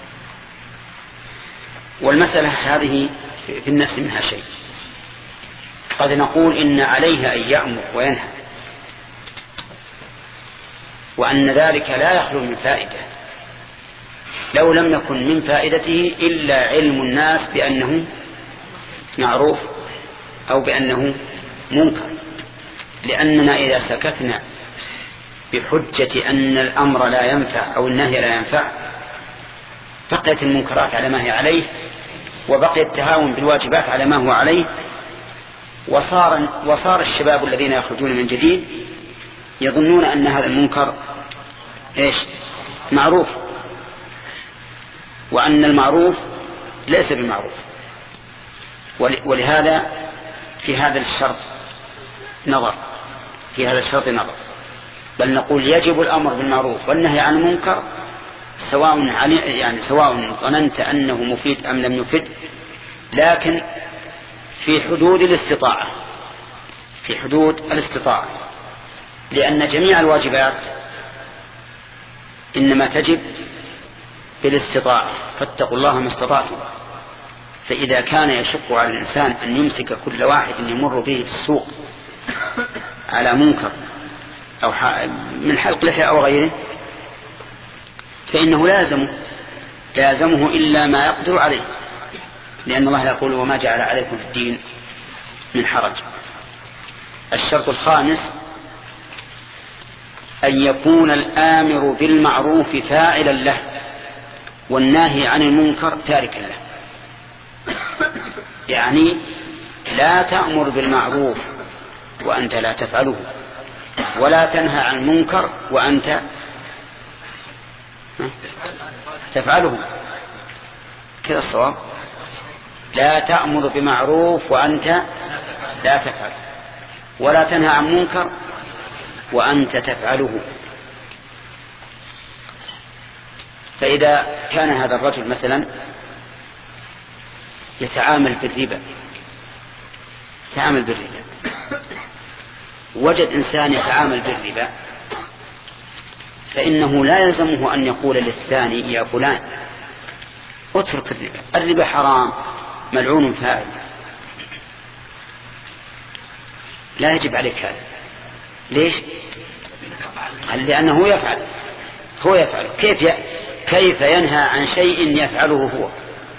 [SPEAKER 1] والمسألة هذه في النفس منها شيء، قد نقول إن عليه أن يأمر وينهى، وأن ذلك لا يخلو من فائدة، لو لم يكن من فائدته إلا علم الناس بأنه معروف أو بأنه منكر. لأننا إذا سكتنا بحجة أن الأمر لا ينفع أو النهي لا ينفع بقيت المنكرات على ما هي عليه، وبقي التهاون بالواجبات على ما هو عليه، وصار, وصار الشباب الذين يخرجون من جديد يظنون أن هذا المنكر إيش؟ معروف، وأن المعروف ليس بمعروف. ولهذا في هذا الشرط نظر في هذا الشرط نظر بل نقول يجب الأمر بالمعروف والنهي عن المنكر سواء يعني سواء ظننت أنه مفيد أم لم يفد، لكن في حدود الاستطاعة في حدود الاستطاعة لأن جميع الواجبات إنما تجب بالاستطاعة، فاتقوا الله ما استطعتم. فإذا كان يشق على الإنسان أن يمسك كل واحد يمر به في السوق على منكر أو من حلق لحية أو غيره فإنه لازمه لازمه إلا ما يقدر عليه، لأن الله يقول وما جعل عليكم في الدين من حرج. الشرط الخامس أن يكون الآمر بالمعروف فاعلا له والناهي عن المنكر تاركا له. يعني لا تأمر بالمعروف وأنت لا تفعله، ولا تنهى عن المنكر وأنت تفعله. كذا الصواب، لا تأمر بمعروف وأنت لا تفعل، ولا تنهى عن منكر وأنت تفعله. فإذا كان هذا الرجل مثلا يتعامل بالربا يتعامل بالربا وجد إنسان يتعامل بالربا، فإنه لا يلزمه أن يقول للثاني يا فلان اترك الربا، الربا حرام ملعون فاعل. لا يجب عليك هذا. ليش؟ لأنه يفعل هو يفعل كيف ي... كيف ينهى عن شيء يفعله هو؟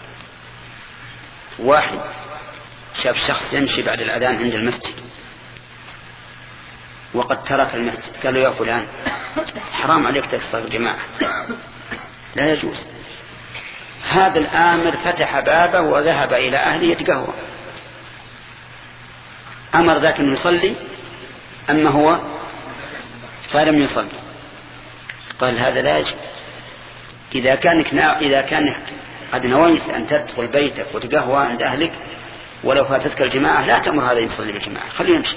[SPEAKER 1] واحد شاف شخص يمشي بعد الأذان عند المسجد وقد ترك المسجد، قال له يا فلان حرام عليك تكسر الجماعة، لا يجوز. هذا الآمر فتح بابه وذهب إلى أهله يتقهوى، أمر ذاك أن يصلي، أما هو فلم يصلي. قال هذا لا يجب. إذا كانك نا... إذا كانك قد نويت أن تدخل بيتك وتقهوى عند أهلك ولو فاتتك الجماعة لا تأمر هذا يصلي بالجماعة، خليه يمشي.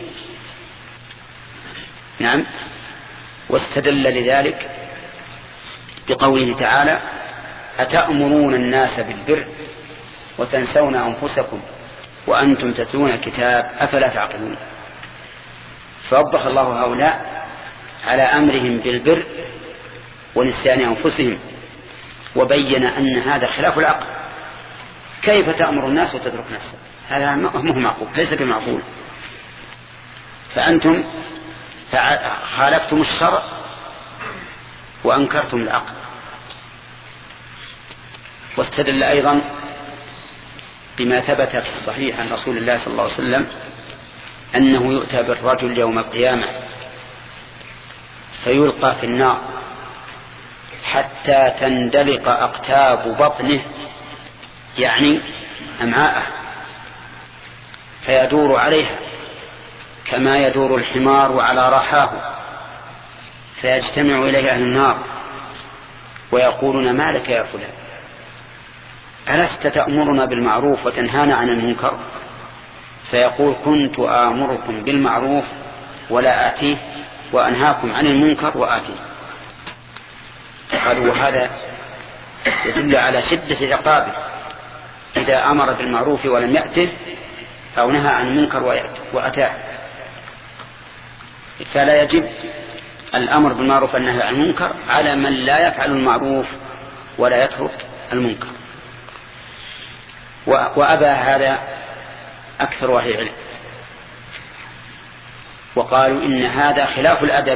[SPEAKER 1] نعم. واستدل لذلك بقوله تعالى أتأمرون الناس بالبر وتنسون أنفسكم وأنتم تتلون الكتاب أفلا تعقلون. فوبخ الله هؤلاء على أمرهم بالبر ونسيان أنفسهم، وبين أن هذا خلاف العقل. كيف تأمر الناس وتترك نفسك؟ هذا مو معقول، ليس بمعقول. فأنتم خالفتم الشرع وأنكرتم العقل. واستدل أيضا بما ثبت في الصحيح عن رسول الله صلى الله عليه وسلم أنه يؤتى بالرجل يوم القيامة فيلقى في النار حتى تندلق أقتاب بطنه، يعني أمعاءه، فيدور عليها كما يدور الحمار وعلى راحاه، فيجتمع إليه أهل النار ويقولون ما لك يا فلان ألست تأمرنا بالمعروف وتنهانا عن المنكر؟ فيقول كنت آمركم بالمعروف ولا آتيه وأنهاكم عن المنكر وآتيه. قالوا وهذا يدل على شدة عقابه إذا أمر بالمعروف ولم يأته أو نهى عن المنكر وأتاه. فلا يجب الأمر بالمعروف والنهي عن المنكر على من لا يفعل المعروف ولا يترك المنكر. وأبى هذا أكثر أهل العلم، وقالوا إن هذا خلاف الأدب،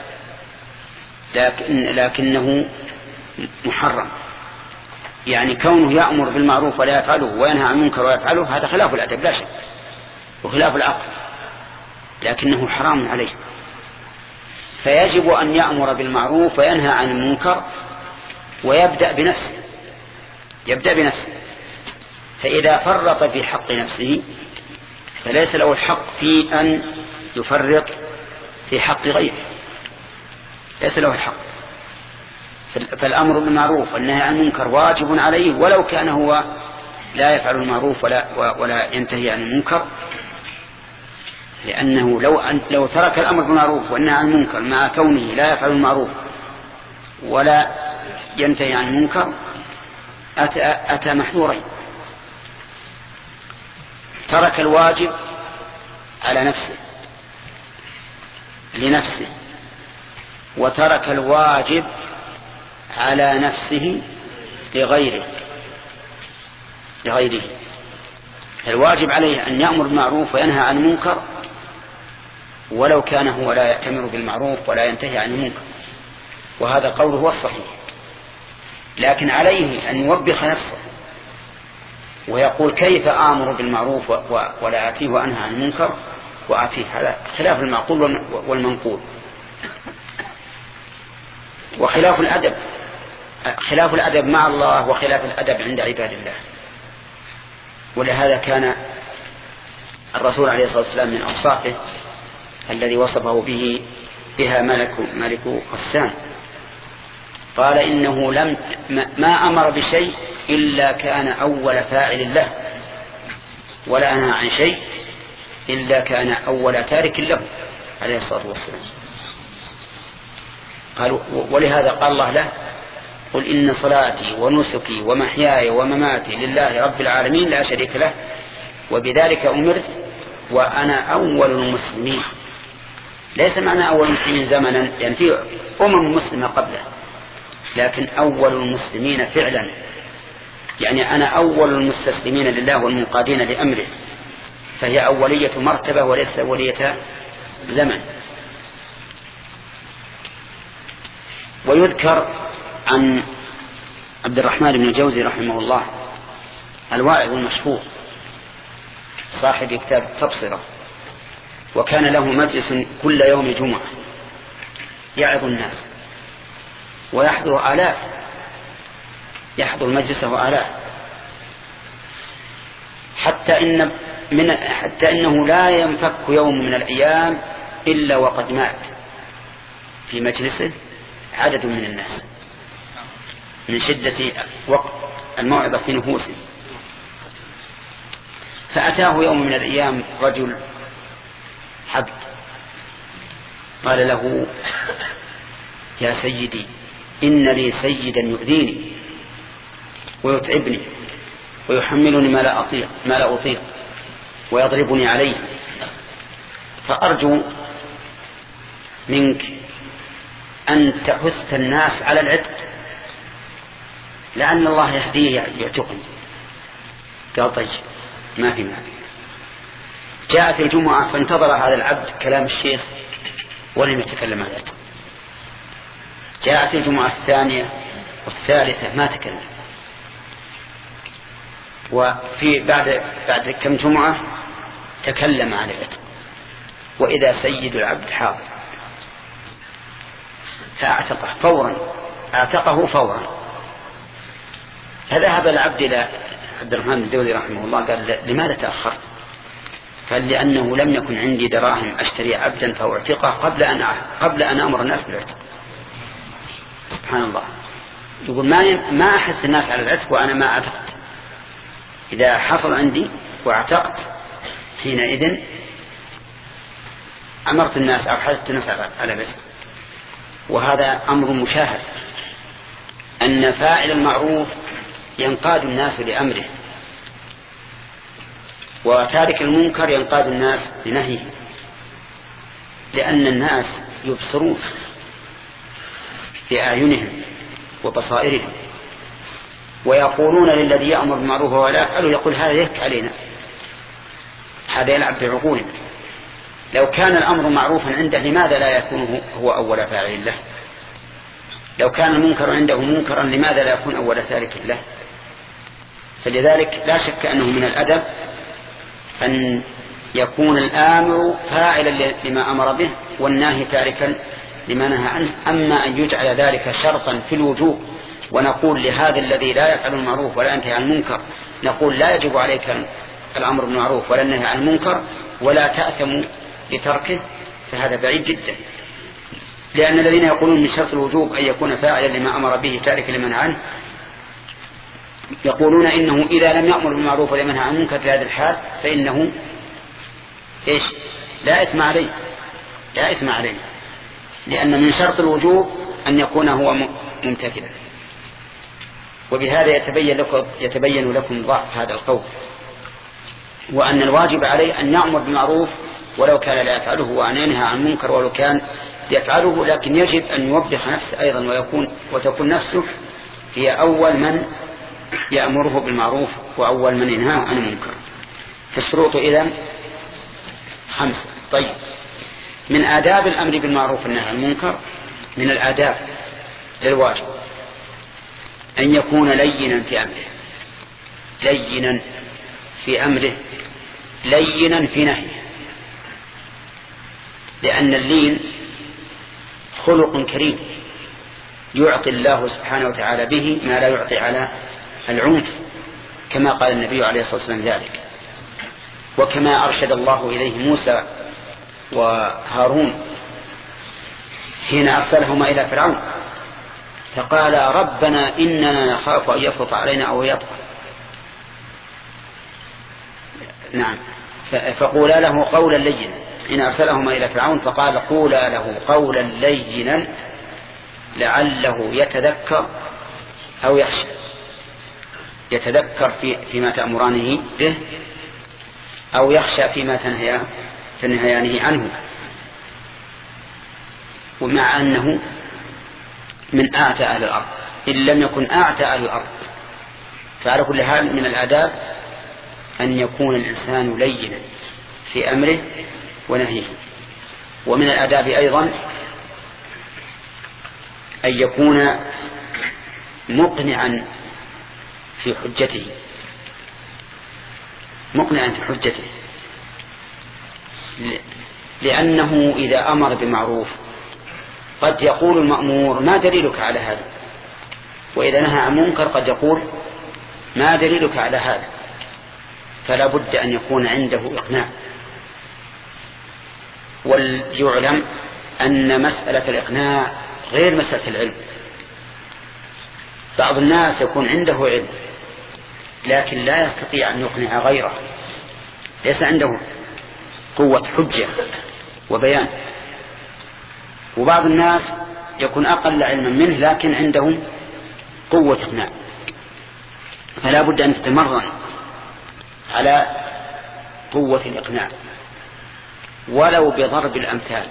[SPEAKER 1] لكن لكنه محرم. يعني كونه يأمر بالمعروف ولا يفعله وينهى عن المنكر ويفعله هذا خلاف الأدب لا شك، وخلاف العقل، لكنه حرام عليه. فيجب أن يأمر بالمعروف وينهى عن المنكر ويبدأ بنفسه، يبدأ بنفسه. فإذا فرط في حق نفسه فليس له الحق في أن يفرط في حق غيره، ليس له الحق. فالأمر بالمعروف والنهي عن المنكر واجب عليه ولو كان هو لا يفعل المعروف ولا, ولا ينتهي عن المنكر، لأنه لو, أن لو ترك الأمر بالمعروف والنهي عن المنكر مع كونه لا يفعل المعروف ولا ينتهي عن المنكر أتى, أتى محذورين. ترك الواجب على نفسه لنفسه، وترك الواجب على نفسه لغيره لغيره الواجب عليه أن يأمر بالمعروف وينهى عن المنكر ولو كان هو لا يأتمر بالمعروف ولا ينتهي عن المنكر، وهذا قوله هو الصحيح. لكن عليه أن يوبخ نفسه ويقول كيف آمر بالمعروف ولا آتيه وأنهى عن المنكر وآتيه، هذا خلاف المعقول والمنقول. وخلاف الأدب، خلاف الأدب مع الله وخلاف الأدب عند عباد الله. ولهذا كان الرسول عليه الصلاة والسلام من أوصافه الذي وصفه به بها ملك ملك غسان، قال إنه لم ما أمر بشيء إلا كان أول فاعل له، ولا نهى عن شيء إلا كان أول تارك له عليه الصلاة والسلام. قالوا ولهذا قال الله له قل إن صلاتي ونسكي ومحياي ومماتي لله رب العالمين لا شريك له وبذلك أمرت وأنا أول المسلمين. ليس معنى أول المسلمين زمنا، يعني في أمم مسلمة قبله، لكن أول المسلمين فعلا، يعني أنا أول المستسلمين لله والمنقادين لأمره، فهي أولية مرتبة وليس أولية زمن. ويذكر عن عبد الرحمن بن الجوزي رحمه الله الواعظ المشهور صاحب كتاب تبصرة، وكان له مجلس كل يوم جمعة يعظ الناس ويحضر آلاف، يحضر مجلسه آلاف، حتى إن من حتى إنه لا ينفك يوم من الأيام إلا وقد مات في مجلسه عدد من الناس من شدة وقت الموعظة في نفوسه. فأتاه يوم من الأيام رجل عبد قال له: يا سيدي، إن لي سيدا يؤذيني ويتعبني ويحملني ما لا أطيق ما لا أطيق ويضربني عليه، فأرجو منك أن تحث الناس على العتق لعل الله يهديه يعتقني. قال: طيب، ما في مانع. جاءت الجمعة فانتظر هذا العبد كلام الشيخ ولم يتكلم عن العتق. جاءت الجمعة الثانية والثالثة ما تكلم. وفي بعد بعد كم جمعة تكلم عن العتق، وإذا سيد العبد حاضر فاعتقه فورا اعتقه فورا. فذهب العبد إلى عبد الرحمن بن الجوزي رحمه الله قال: لماذا تأخرت؟ قال: لأنه لم يكن عندي دراهم أشتري عبدا فأعتقه قبل أن قبل أن أمر الناس بالعتق. سبحان الله، يقول ما ما أحس الناس على العتق وأنا ما أعتقت. إذا حصل عندي واعتقت حينئذ أمرت الناس أو حثت الناس على العتق. وهذا أمر مشاهد، أن فاعل المعروف ينقاد الناس لأمره، وتارك المنكر ينقاد الناس لنهيه، لأن الناس يبصرون بأعينهم وبصائرهم ويقولون للذي يأمر بالمعروف ولا يفعله يقول: هذا يحكي علينا، هذا يلعب بعقولنا. لو كان الأمر معروفا عنده لماذا لا يكون هو أول فاعل له؟ لو كان المنكر عنده منكرا لماذا لا يكون أول تارك له؟ فلذلك لا شك أنه من الأدب أن يكون الآمر فاعلا لما أمر به والناهي تاركا لما نهى عنه. أما أن يجعل ذلك شرطا في الوجوب ونقول لهذا الذي لا يفعل المعروف ولا ينتهي عن المنكر نقول: لا يجب عليك الأمر بالمعروف ولا النهي عن المنكر ولا تأثم لتركه، فهذا بعيد جدا. لأن الذين يقولون من شرط الوجوب أن يكون فاعلا لما أمر به تاركا لما نهى عنه يقولون إنه إذا لم يأمر بالمعروف ولا ينهى عن المنكر في هذا الحال فإنه إيش؟ لا إثم عليه، لا إثم عليه، لأن من شرط الوجوب أن يكون هو ممتثلا. وبهذا يتبين لكم, يتبين لكم ضعف هذا القول، وأن الواجب عليه أن يأمر بالمعروف ولو كان لا يفعله، وأن ينهى عن المنكر ولو كان يفعله، لكن يجب أن يوبخ نفسه أيضا ويكون وتكون نفسه هي أول من يأمره بالمعروف وأول من ينهى عن المنكر. فالشروط إذن خمسة. طيب، من آداب الأمر بالمعروف والنهي عن المنكر، من الآداب للواجب أن يكون لينا في أمره، لينا في أمره لينا في نهيه، لأن اللين خلق كريم يعطي الله سبحانه وتعالى به ما لا يعطي على العنف، كما قال النبي عليه الصلاة والسلام ذلك، وكما أرشد الله إليه موسى وهارون حين أرسلهما إلى فرعون فقال: ربنا إننا نخاف أن يفرط علينا أو يطغى. نعم، فقولا له قولا لينا. حين أرسلهما إلى فرعون فقال: قولا له قولا لينا لعله يتذكر أو يخشى. يتذكر في فيما تأمرانه به أو يخشى فيما تنهيانه عنه. ومع أنه من أعتى أهل الأرض إن لم يكن أعتى أهل الأرض، فعلى كل حال من الآداب أن يكون الإنسان لينا في أمره ونهيه. ومن الآداب أيضا أن يكون مقنعا في حجته مقنعا في حجته لأنه إذا أمر بمعروف قد يقول المأمور ما دليلك على هذا، وإذا نهى عن منكر قد يقول ما دليلك على هذا، فلا بد أن يكون عنده إقناع. وليعلم أن مسألة الإقناع غير مسألة العلم. بعض الناس يكون عنده علم لكن لا يستطيع أن يقنع غيره، ليس عنده قوة حجة وبيان. وبعض الناس يكون أقل علما منه لكن عنده قوة إقناع، فلا بد أن تتمرن على قوة الإقناع ولو بضرب الأمثال،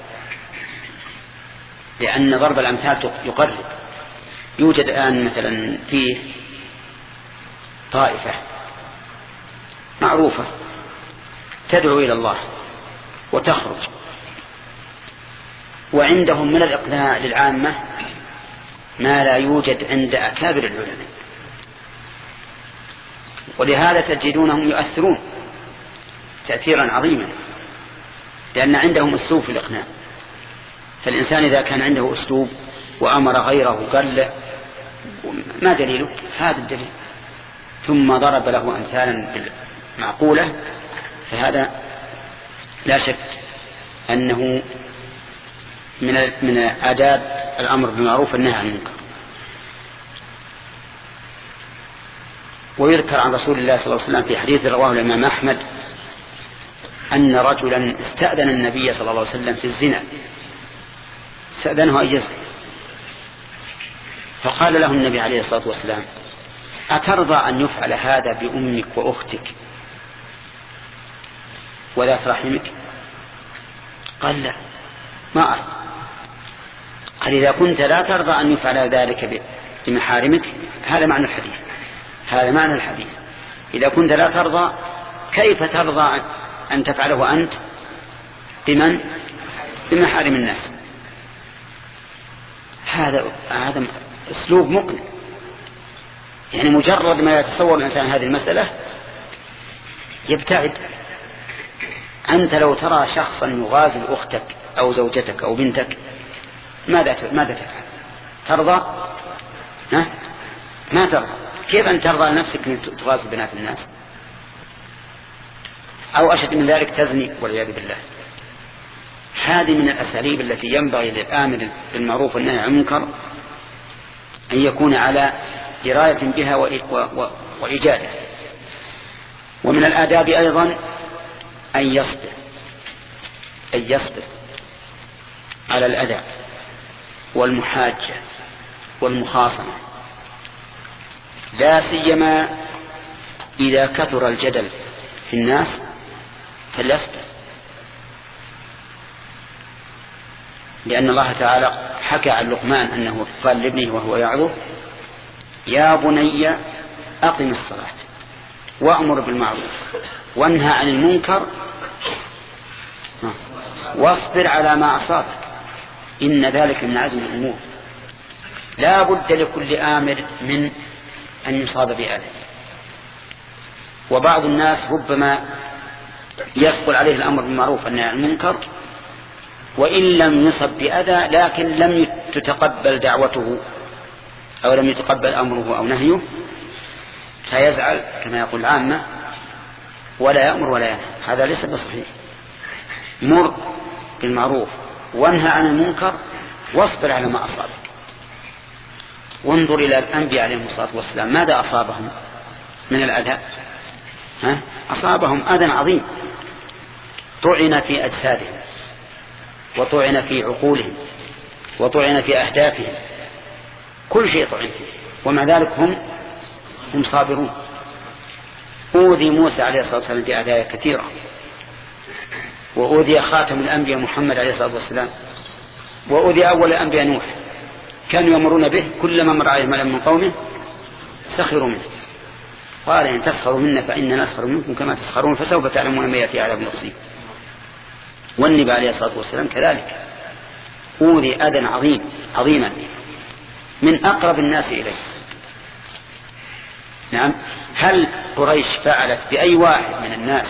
[SPEAKER 1] لأن ضرب الأمثال يقرب. يوجد الآن مثلا فيه طائفة معروفة تدعو إلى الله وتخرج، وعندهم من الإقناع للعامة ما لا يوجد عند أكابر العلماء، ولهذا تجدونهم يؤثرون تأثيرا عظيما لأن عندهم أسلوب في الإقناع. فالإنسان إذا كان عنده أسلوب وأمر غيره قال ما دليله؟ هذا الدليل، ثم ضرب له أمثالا معقولة، فهذا لا شك أنه من من آداب الأمر بالمعروف والنهي عن المنكر. ويذكر عن رسول الله صلى الله عليه وسلم في حديث رواه الإمام أحمد أن رجلا استأذن النبي صلى الله عليه وسلم في الزنا، استأذنه أن يزني، فقال له النبي عليه الصلاة والسلام أترضى أن يفعل هذا بأمك وأختك وذات رحمك؟ قال لا، ما أرضى. قال إذا كنت لا ترضى أن يفعل ذلك بمحارمك، هذا معنى الحديث، هذا معنى الحديث. إذا كنت لا ترضى كيف ترضى أن تفعله أنت بمن؟ بمحارم الناس. هذا هذا أسلوب مقنع، يعني مجرد ما يتصور الإنسان هذه المسألة يبتعد. أنت لو ترى شخصا يغازل أختك أو زوجتك أو بنتك ماذا ماذا تفعل؟ ترضى؟ ها؟ ما ترضى. كيف أن ترضى لنفسك أن تغازل بنات الناس؟ أو أشد من ذلك تزني والعياذ بالله. هذه من الأساليب التي ينبغي للآمر بالمعروف والنهي عن المنكر أن يكون على دراية بها وإجادة. ومن الآداب أيضا أن يصبر أن يصبر على الأذى والمحاجة والمخاصمة، لا سيما إذا كثر الجدل في الناس فليصبر، لأن الله تعالى حكى عن لقمان أنه قال لابنه وهو يعظه يا بني أقم الصلاة وأمر بالمعروف وانهى عن المنكر واصبر على ما أصابك إن ذلك من عزم الأمور. لا بد لكل آمر من أن يصاب بأذى، وبعض الناس ربما يثقل عليه الأمر بالمعروف والنهي عن المنكر وإن لم يصب بأذى لكن لم تتقبل دعوته أو لم يتقبل أمره أو نهيه فيزعل كما يقول العامة ولا يأمر ولا ينهى. هذا ليس بصحيح. مر بالمعروف وانهى عن المنكر واصبر على ما أصابك. وانظر إلى الأنبياء عليهم الصلاة والسلام ماذا أصابهم من الأذى؟ ها؟ أصابهم أذى عظيم، طعن في أجسادهم وطعن في عقولهم وطعن في أهدافهم، كل شيء طعن فيه، ومع ذلك هم هم صابرون. أوذي موسى عليه الصلاة والسلام بأذايا كثيرة، وأوذي خاتم الأنبياء محمد عليه الصلاة والسلام، وأوذي أول الأنبياء نوح، كانوا يمرون به كلما مر عليه ملأ من قومه سخروا منه، قال إن تسخروا منا فإننا نسخر منكم كما تسخرون فسوف تعلمون ما يأتي على نفسي. والنبي عليه الصلاة والسلام كذلك أوذي أذى عظيم عظيما من أقرب الناس إليه نعم. هل قريش فعلت بأي واحد من الناس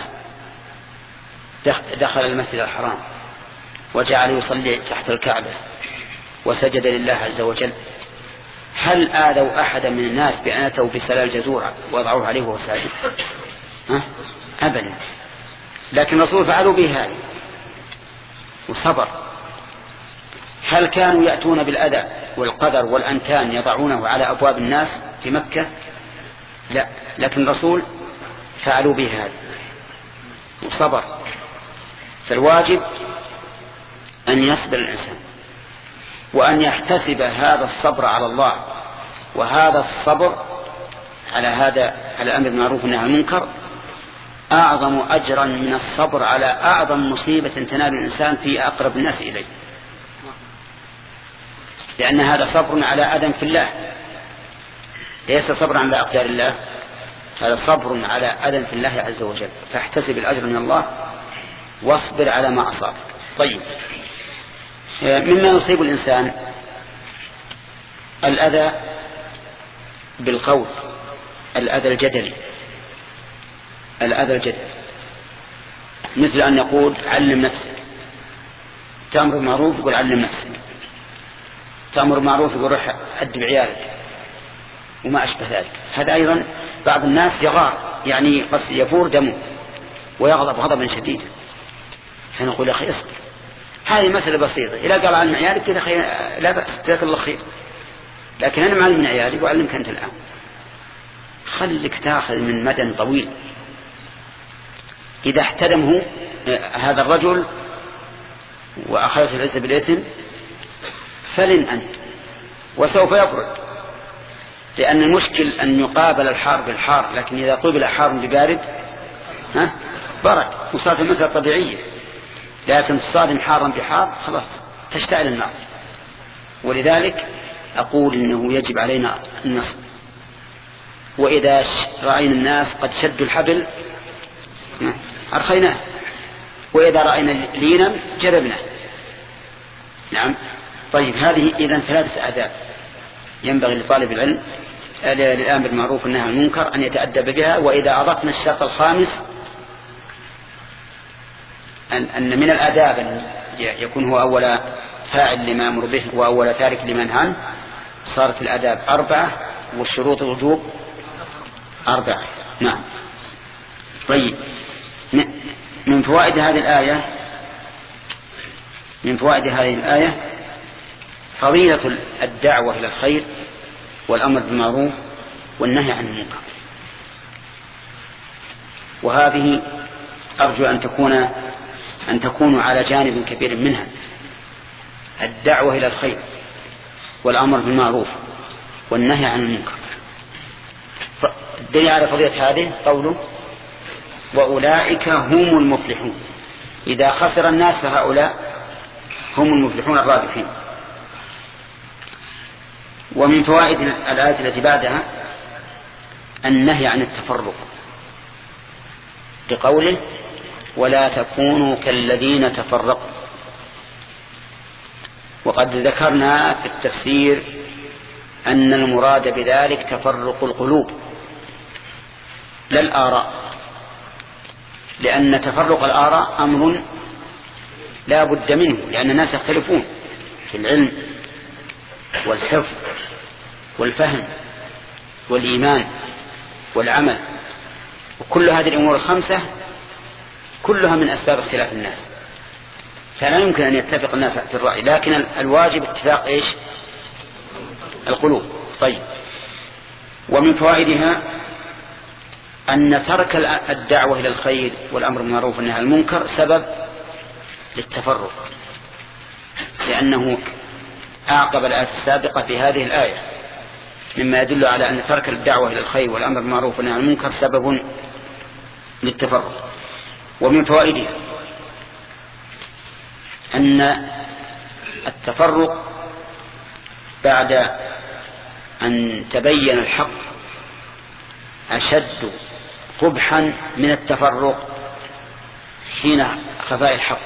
[SPEAKER 1] دخل المسجد الحرام وجعل يصلي تحت الكعبة وسجد لله عز وجل، هل آذوا أحدا من الناس بأن أتوا بسلال جزورة وضعوه عليه وهو ساجد؟ أبدا. لكن الرسول فعلوا به هذا وصبر. هل كانوا يأتون بالأذى والقدر والأنتان يضعونه على أبواب الناس في مكة؟ لا، لكن الرسول فعلوا به هذا وصبر. فالواجب أن يصبر الإنسان وأن يحتسب هذا الصبر على الله، وهذا الصبر على هذا على الأمر بالمعروف والنهي عن المنكر أعظم أجرا من الصبر على أعظم مصيبة تنال الإنسان في أقرب الناس إليه، لأن هذا صبر على أذى في الله، ليس صبر على أقدار الله، هذا صبر على أذى في الله عز وجل. فاحتسب الأجر من الله واصبر على ما أصاب. طيب، مما يصيب الإنسان الأذى بالقول، الأذى الجدلي، الأذى الجدلي مثل أن يقول علم نفسك، تأمر بالمعروف يقول علم نفسك، تأمر بالمعروف يقول روح أدب عيالك وما أشبه ذلك. هذا أيضا بعض الناس يغار، يعني قص يفور دمه ويغضب غضبا شديدا، فنقول يا أخي اصبر، هذه مسألة بسيطة، إذا قال علم عيالك كذا خير لا بأس، جزاك الله خير، لكن أنا معلم عيالي وأعلمك أنت الآن، خليك تأخذ من مدى طويل. إذا احترمه هذا الرجل وأخذت العزة بالإثم فلن أنت، وسوف يبرد، لأن المشكل أن يقابل الحار بالحار، لكن إذا قبل حار ببارد ها برد وصارت المسألة طبيعية. لكن تصادم حارا بحار خلاص تشتعل النار. ولذلك أقول إنه يجب علينا النصر، وإذا رأينا الناس قد شدوا الحبل أرخيناه، وإذا رأينا لينا جربناه. نعم. طيب، هذه إذن ثلاثة آداب ينبغي لطالب العلم للآمر بالمعروف والنهي عن المنكر أن يتأدب بها. وإذا أضفنا الشرط الخامس أن من الآداب أن يكون هو أول فاعل لما أمر به وأول تارك لما نهى عنه، صارت الآداب أربعة والشروط الوجوب أربعة. نعم. طيب، من فوائد هذه الآية من فوائد هذه الآية فضيلة الدعوة إلى الخير والأمر بالمعروف والنهي عن المنكر، وهذه أرجو أن تكون أن تكونوا على جانب كبير منها، الدعوة إلى الخير والأمر بالمعروف والنهي عن المنكر. الدليل على فضيلة هذه قوله وأولئك هم المفلحون، إذا خسر الناس فهؤلاء هم المفلحون الرابحين. ومن فوائد الآية التي بعدها النهي عن التفرق بقوله ولا تكونوا كالذين تفرقوا. وقد ذكرنا في التفسير أن المراد بذلك تفرق القلوب لا الآراء، لأن تفرق الآراء أمر لا بد منه، لأن الناس يختلفون في العلم والحفظ والفهم والإيمان والعمل، وكل هذه الأمور الخمسة كلها من أسباب اختلاف الناس، فلا يمكن أن يتفق الناس في الرأي، لكن الواجب اتفاق إيش؟ القلوب. طيب، ومن فوائدها أن ترك الدعوة إلى الخير والأمر بالمعروف والنهي عن المنكر سبب للتفرق، لأنه أعقب الآية السابقة في هذه الآية مما يدل على أن ترك الدعوة إلى الخير والأمر بالمعروف والنهي عن المنكر سبب للتفرق. ومن فوائدها أن التفرق بعد أن تبين الحق أشد قبحا من التفرق حين خفاء الحق،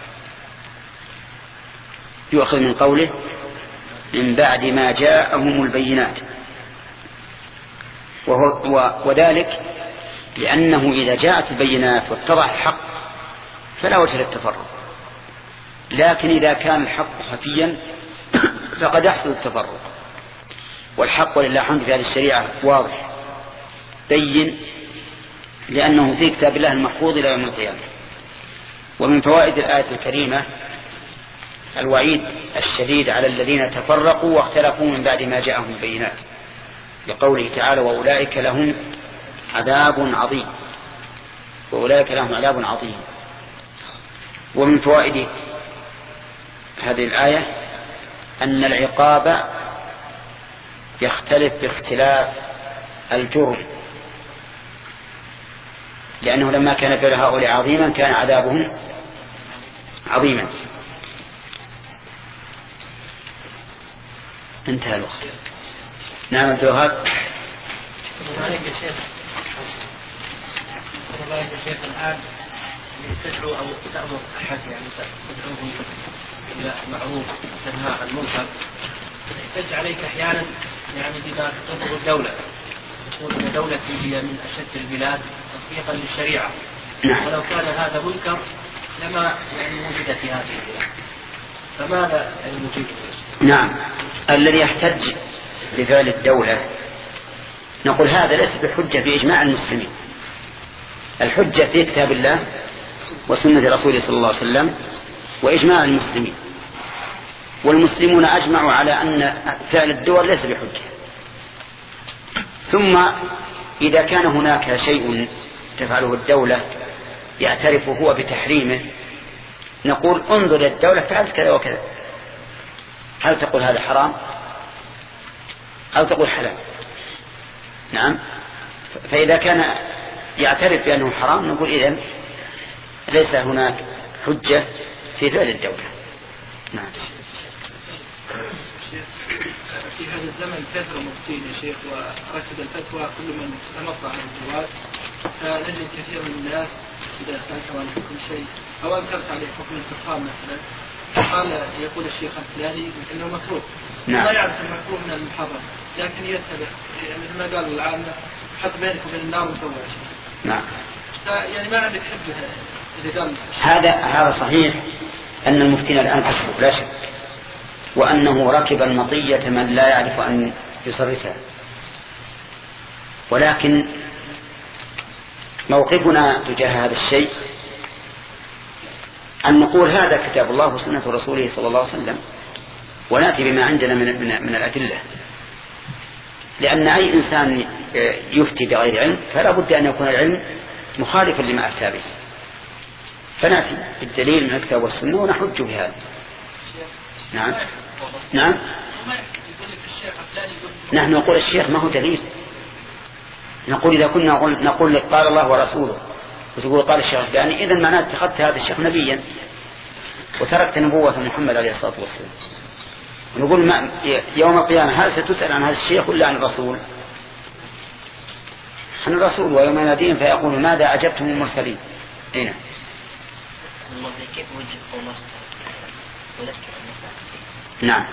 [SPEAKER 1] يؤخذ من قوله من بعد ما جاءهم البينات. وهو وذلك لأنه إذا جاءت البينات واتضح الحق فلا وجه للتفرق، لكن إذا كان الحق خفيا فقد يحصل التفرق، والحق ولله الحمد في هذه الشريعة واضح بين، لأنه في كتاب الله المحفوظ إلى يوم القيامة. ومن فوائد الآية الكريمة الوعيد الشديد على الذين تفرقوا واختلفوا من بعد ما جاءهم البينات، لقوله تعالى وأولئك لهم عذاب عظيم، وأولئك لهم عذاب عظيم. ومن فوائد هذه الآية أن العقاب يختلف باختلاف الجرم، لأنه لما كان فعل هؤلاء عظيما كان عذابهم عظيما. انتهى الوقت. نعم عبد الوهاب.
[SPEAKER 3] الشيخ الآن تدعو أو تأمر أحد يعني تدعوه إلى معروف تنهى عن المنكر، يحتج عليك أحيانا يعني بما تطلب الدولة، تقول أن دولتي هي من أشد البلاد تطبيقا للشريعة، ولو كان هذا منكر لما يعني وجد في هذه البلاد، فماذا المجيب؟
[SPEAKER 1] نعم، الذي يحتج بفعل الدولة نقول هذا ليس بحجة بإجماع المسلمين، الحجة في كتاب الله وسنة رسوله صلى الله عليه وسلم وإجماع المسلمين، والمسلمون أجمعوا على أن فعل الدول ليس بحجة. ثم إذا كان هناك شيء تفعله الدولة يعترف هو بتحريمه نقول انظر للدولة فعلت كذا وكذا، هل تقول هذا حرام أو تقول حلال؟ نعم، فإذا كان يعترف بأنه حرام نقول إذن ليس هناك حجة في فعل الدولة. نعم.
[SPEAKER 3] في هذا الزمن كثر مفتين يا شيخ وركب الفتوى كل من تنطع عن الجواز، فنجد كثير من الناس إذا سألت عن حكم شيء أو أنكرت عليه حكم الفقهاء مثلا قال يقول الشيخ الفلاني إنه مكروه،
[SPEAKER 1] نعم.
[SPEAKER 3] ما يعرف المكروه من المحرم، لكن يتبع مثل ما قال العامة حط بينك وبين النار مسوى شيء.
[SPEAKER 1] نعم.
[SPEAKER 3] يعني ما عندك حجة إذا قال
[SPEAKER 1] هذا هذا صحيح أن المفتين الآن كسبوا لا شك، وأنه ركب المطية من لا يعرف أن يصرفها، ولكن موقفنا تجاه هذا الشيء أن نقول هذا كتاب الله وسنة رسوله صلى الله عليه وسلم، ونأتي بما عندنا من, من, من الأدلة، لأن أي إنسان يفتي بغير علم فلا بد أن يكون العلم مخالفا لما أفتى به، فنأتي بالدليل من الكتاب والسنة ونحج بهذا. نعم نعم نحن نقول الشيخ ما هو دليل، نقول إذا كنا نقول قال الله ورسوله وتقول قال الشيخ الفلاني إذن معناه اتخذت هذا الشيخ نبيا وتركت نبوة محمد عليه الصلاة والسلام. ونقول ما يوم القيامة هل ستسأل عن هذا الشيخ ولا عن الرسول؟ عن الرسول، ويوم يناديهم فيقول ماذا أجبتم المرسلين. هنا نعم.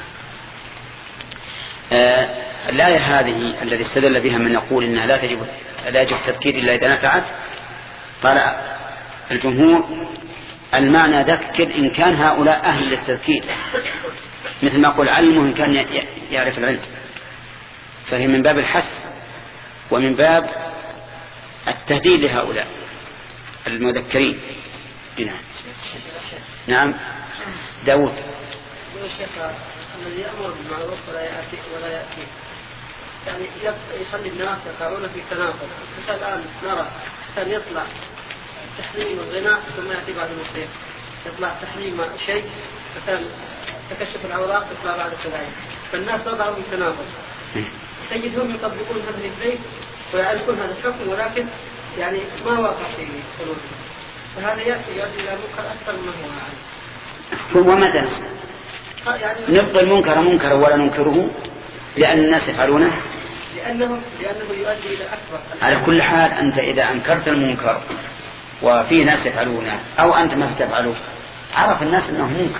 [SPEAKER 1] آه الآية هذه الذي استدل بها من يقول إنها لا تجب لا يجب التذكير إلا إذا نفعت، قال الجمهور المعنى ذكر إن كان هؤلاء أهل للتذكير، مثل ما قل علمه إن كان يعرف العلم، فهي من باب الحث ومن باب التهديد لهؤلاء المذكرين. نعم نعم. داود
[SPEAKER 7] الشيخ الذي يأمر بالمعروف ولا يأتي ولا يأتي يعني يخلي الناس يقعون في تناقض. مثل الآن نرى مثل يطلع تحريم الغناء ثم يأتي بعد المصير، يطلع تحريم شيء مثل تكشف العورات يطلع بعد كذلك، فالناس وقعوا في تناقض. تجدهم يطبقون هذه البيت ويعرفون هذا الحكم ولكن يعني ما واقع في قلوبهم، فهذا يأتي يؤدي إلى منكر أكثر مما هو عنه.
[SPEAKER 1] هو ماذا نبقى المنكر منكر ولا ننكره لأن الناس يفعلونه،
[SPEAKER 7] لأنه لأنه يؤدي إلى أكبر.
[SPEAKER 1] على كل حال أنت إذا أنكرت المنكر وفي ناس يفعلونه أو أنت ما تفعله عرف الناس أنه منكر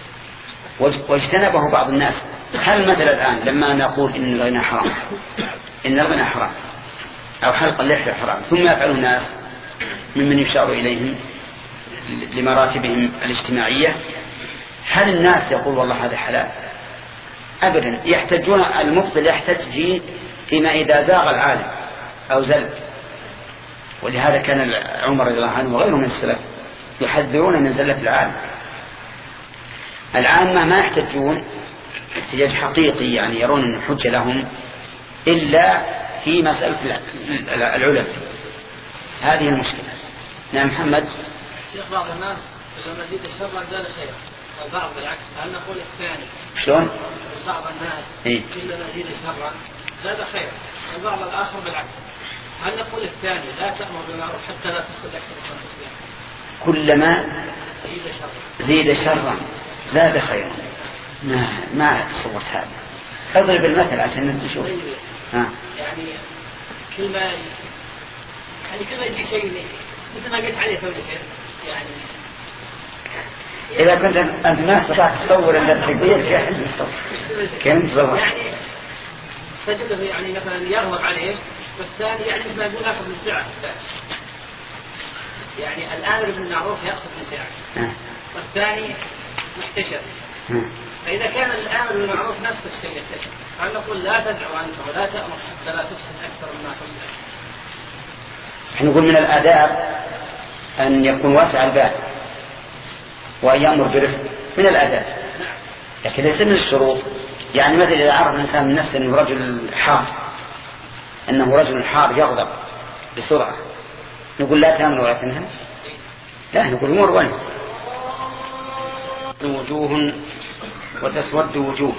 [SPEAKER 1] واجتنبه بعض الناس. هل مثلا الآن لما نقول إن الغنى حرام إن الغنى حرام أو حلق اللحية حرام، ثم يفعل الناس ممن يشار إليهم لمراتبهم الاجتماعية، هل الناس يقول والله هذا حلال؟ أبدا. يحتجون، المبطل يحتج فيه فيما إذا زاغ العالم أو زل. ولهذا كان عمر رضي الله عنه وغيره من السلف يحذرون من زلة العالم. العامة ما يحتجون احتجاج حقيقي، يعني يرون أن الحجة لهم إلا في مسألة العلم. هذه المشكلة. نعم محمد.
[SPEAKER 7] شيخ بعض الناس لما زيد الشر زاد خير، والبعض بالعكس، هل نقول الثاني؟
[SPEAKER 1] شلون؟
[SPEAKER 7] بعض الناس
[SPEAKER 1] إيه؟
[SPEAKER 7] كلما زيد شرا زاد خير، والبعض الآخر بالعكس، هل نقول الثاني لا تأمر بالمعروف حتى لا تفسد أكثر من المسلمين؟
[SPEAKER 1] كلما
[SPEAKER 7] زيد شرا
[SPEAKER 1] زيد شرا زاد خيرا. ما ما تصورت هذا. اضرب المثل عشان نشوف. ها.
[SPEAKER 7] يعني كل ما يعني كل ما يجي شيء مثل ما قلت عليه تو يعني
[SPEAKER 1] إذا كنت أنت ما استطعت تصور إلا التكبير في أحد الصور كم تصور؟
[SPEAKER 7] يعني تجده يعني مثلا يغضب عليه، والثاني يعني مثل ما يقول أخذ من سعة. يعني الآمر بالمعروف يأخذ من سعة، والثاني محتشر. فإذا كان الآمر بالمعروف نفس الشيء يحتشر، هل نقول لا تدعو أنت ولا تأمر حتى لا تفسد أكثر مما تفسد؟
[SPEAKER 1] نحن نقول من الآداب أن يكون واسع الباب وأن يأمر برفق، من الآداب، لكن ليس من الشروط. يعني مثلا إذا عرف الإنسان من نفسه أنه رجل حار، أنه رجل حار يغضب بسرعة، نقول لا تأمر ولا تنهى؟ لا، نقول مر وانهى. وجوه وتسود وجوه.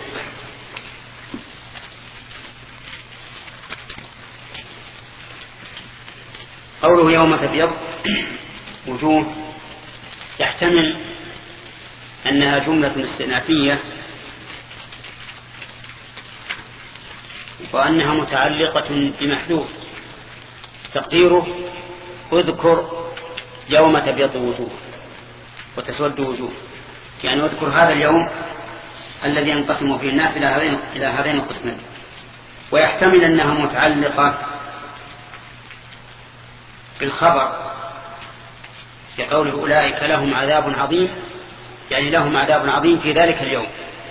[SPEAKER 1] قوله يوم تبيض وجوه يحتمل أنها جملة استئنافية، وأنها متعلقة بمحذوف تقديره اذكر يوم تبيض وجوه وتسود وجوه، يعني اذكر هذا اليوم الذي ينقسم فيه الناس إلى هذين إلى هذين القسمين. ويحتمل أنها متعلقة بالخبر كقوله أولئك لهم عذاب عظيم، يعني لهم عذاب عظيم في ذلك اليوم.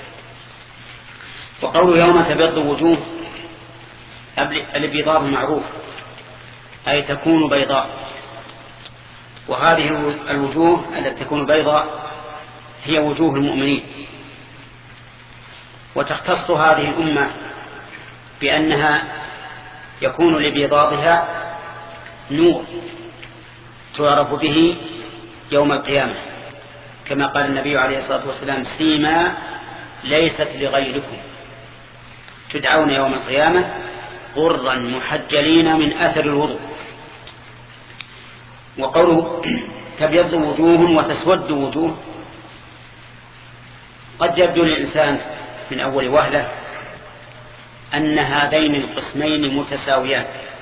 [SPEAKER 1] وقوله يوم تبيض وجوه الابيضاء معروف، أي تكون بيضاء، وهذه الوجوه التي تكون بيضاء هي وجوه المؤمنين. وتختص هذه الأمة بأنها يكون لبيضاضها نور تعرف به يوم القيامة، كما قال النبي عليه الصلاة والسلام سيما ليست لغيركم تدعون يوم القيامة غرا محجلين من أثر الوضوء. وقوله تبيض وجوه وتسود وجوه قد يبدو للإنسان من أول وهلة أن هذين القسمين متساويان،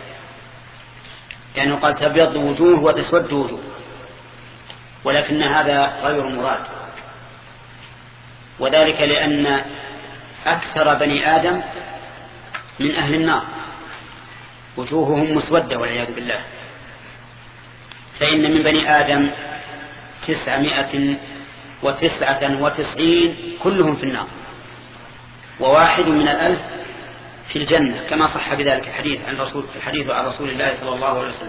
[SPEAKER 1] يعني قال تبيض وجوه وتسود وجوه، ولكن هذا غير مراد، وذلك لأن أكثر بني آدم من أهل النار وجوههم مسودة والعياذ بالله، فإن من بني آدم تسعمائة وتسعة وتسعين كلهم في النار، وواحد من الألف في الجنة، كما صح بذلك الحديث عن رسول الحديث عن رسول الله صلى الله عليه وسلم.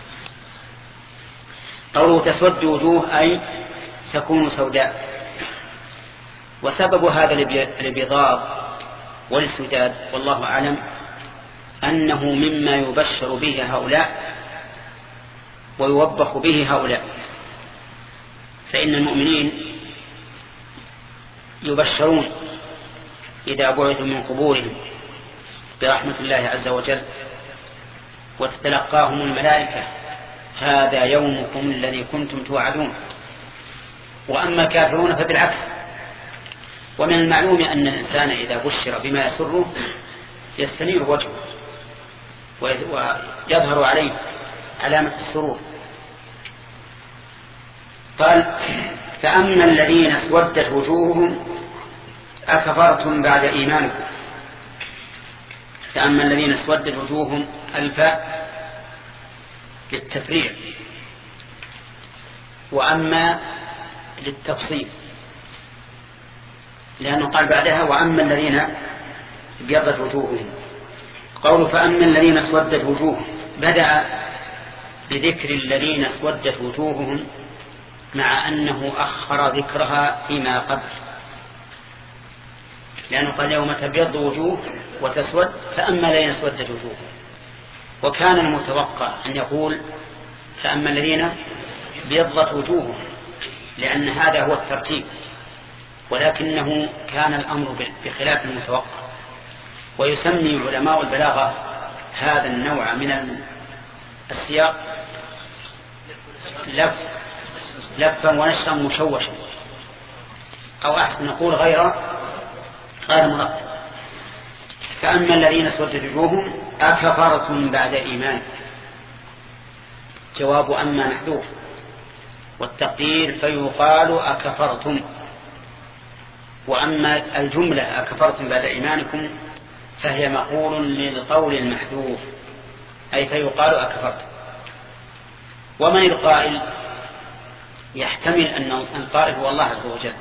[SPEAKER 1] قوله تسود وجوه أي تكون سوداء. وسبب هذا الابيضاض والسداد والله أعلم أنه مما يبشر به هؤلاء ويوبخ به هؤلاء، فإن المؤمنين يبشرون إذا بعثوا من قبورهم برحمة الله عز وجل، وتتلقاهم الملائكة هذا يومكم الذي كنتم توعدون. وأما الكافرون فبالعكس. ومن المعلوم أن الإنسان إذا بشر بما يسره يستنير وجهه ويظهر عليه علامة السرور. قال فأما الذين اسودت وجوههم أكفرتم بعد إيمانكم فأما الذين اسودت وجوههم الفاء للتفريع، وأما للتفصيل، لأنه قال بعدها وأما الذين ابيضت وجوههم. قول فأما الذين اسودت وجوههم بدأ بذكر الذين اسودت وجوههم مع أنه أخر ذكرها فيما قبل، لأنه قال يوم تبيض وجوه وتسود فأما الذين اسودت وجوههم، وكان المتوقع أن يقول فأما الذين ابيضت وجوههم، لأن هذا هو الترتيب، ولكنه كان الأمر بخلاف المتوقع. ويسمي علماء البلاغة هذا النوع من السياق لف لفا ونشرا مشوشا، أو أحسن نقول غير غير مرتب. فأما الذين اسودت وجوههم أكفرتم بعد إيمان، جواب أما محذوف، والتقدير فيقال أكفرتم. وأما الجملة أكفرتم بعد إيمانكم فهي مقول للقول المحذوف، أي فيقال أكفرتم. ومن القائل؟ يحتمل أن القائل هو الله عز وجل،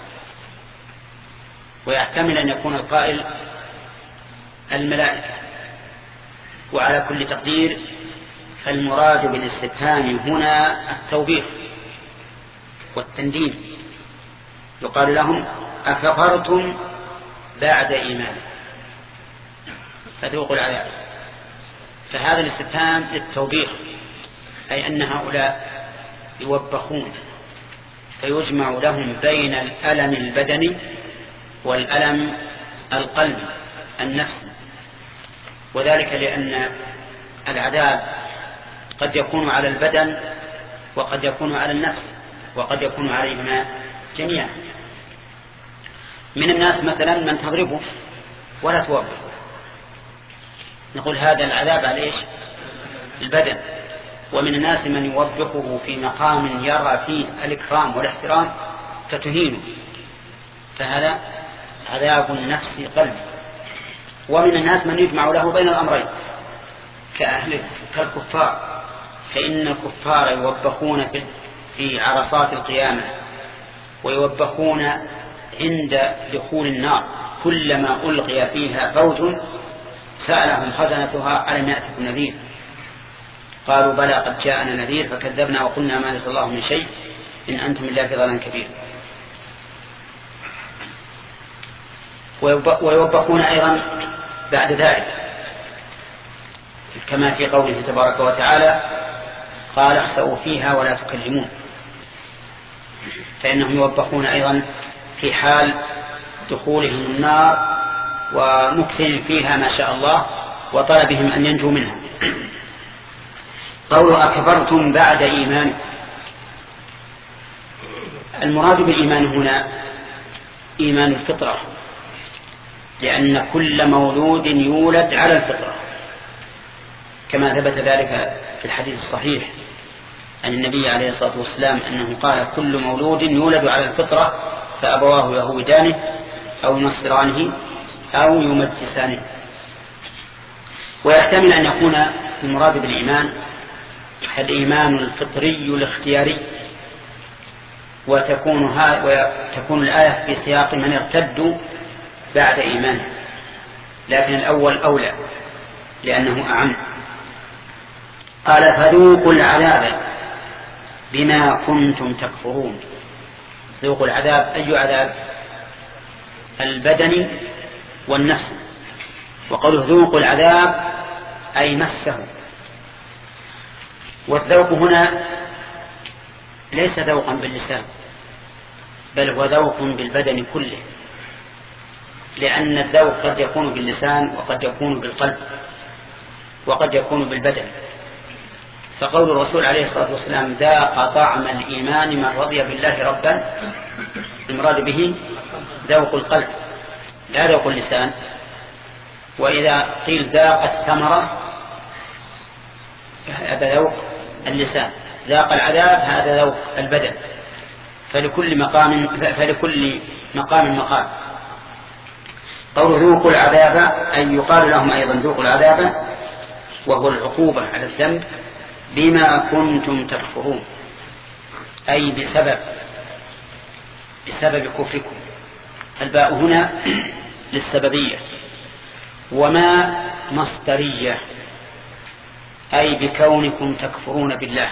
[SPEAKER 1] ويحتمل أن يكون القائل الملائكة. وعلى كل تقدير فالمراد بالاستفهام هنا التوبيخ والتنديم، يقال لهم أكفرتم بعد إيمان فذوقوا العذاب. فهذا الاستفهام للتوبيخ، أي أن هؤلاء يوبخون فيجمع لهم بين الألم البدني والألم القلبي النفسي، وذلك لأن العذاب قد يكون على البدن وقد يكون على النفس وقد يكون عليهما جميعا. من الناس مثلا من تضربه ولا توبخه، نقول هذا العذاب على إيش؟ البدن. ومن الناس من يوبخه في مقام يرى فيه الإكرام والاحترام فتهينه، فهذا عذاب نفسي قلبي. ومن الناس من يجمع له بين الأمرين كأهل كالكفار، فإن الكفار يوبخون في عرصات القيامة، ويوبخون عند دخول النار كلما ألقي فيها فوج سألهم خزنتها ألم يأتكم نذير؟ قالوا بلى قد جاءنا نذير فكذبنا وقلنا ما نزل الله من شيء إن أنتم إلا في ضلال كبير. ويوبخون أيضا بعد ذلك كما في قوله تبارك وتعالى قال اخسئوا فيها ولا تكلمون، فإنهم يوبخون أيضا في حال دخولهم النار ومكثهم فيها ما شاء الله وطلبهم أن ينجوا منها. قولوا أكفرتم بعد إيمان، المراد بالإيمان هنا إيمان الفطرة، لأن كل مولود يولد على الفطرة، كما ثبت ذلك في الحديث الصحيح عن النبي عليه الصلاة والسلام أنه قال كل مولود يولد على الفطرة فأبواه يهودانه أو ينصرانه أو يمجسانه. ويحتمل أن يكون المراد بالإيمان الإيمان الفطري الاختياري، وتكون, وتكون الآية في سياق من ارتدوا بعد إيمانه، لكن الأول أولى لأنه أعم. قال فذوقوا العذاب بما كنتم تكفرون. ذوقوا العذاب، أي عذاب؟ البدني والنفس. وقالوا ذوقوا العذاب أي مسه. والذوق هنا ليس ذوقا باللسان، بل هو ذوق بالبدن كله، لأن الذوق قد يكون باللسان وقد يكون بالقلب وقد يكون بالبدن. فقول الرسول عليه الصلاة والسلام ذاق طعم الإيمان من رضي بالله ربا، المراد به ذوق القلب لا ذوق اللسان. وإذا قيل ذاق الثمرة هذا ذوق اللسان، ذاق العذاب هذا ذوق البدن. فلكل مقام فلكل مقام مقام. قول ذوقوا العذاب أن يقال لهم أيضا ذوقوا العذاب، وهو العقوبة على الذنب بما كنتم تكفرون، أي بسبب بسبب كفركم. الباء هنا للسببية، وما مصدرية أي بكونكم تكفرون بالله.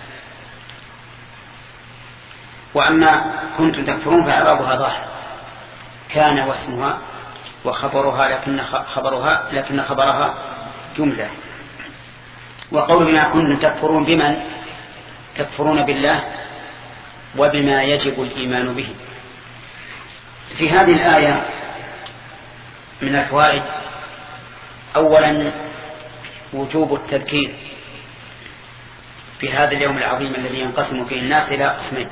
[SPEAKER 1] وأما كنتم تكفرون فإعرابها ظاهر، كان واسمها وخبرها لكن خبرها لكن خبرها جملة. وقول بما كنتم تكفرون بمن تكفرون بالله وبما يجب الإيمان به. في هذه الآية من الفوائد أولا وجوب التذكير في هذا اليوم العظيم الذي ينقسم فيه الناس إلى قسمين،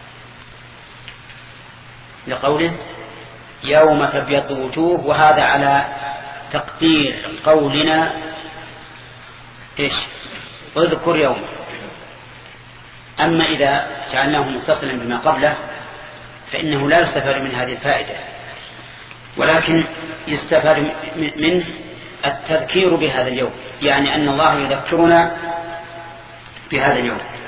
[SPEAKER 1] لقوله يوم تبيض وجوه، وهذا على تقدير قولنا إيش اذكر يوم. أما إذا جعلناه متصلا بما قبله فإنه لا يستفاد من هذه الفائدة، ولكن يستفاد منه التذكير بهذا اليوم، يعني أن الله يذكرنا بهذا اليوم.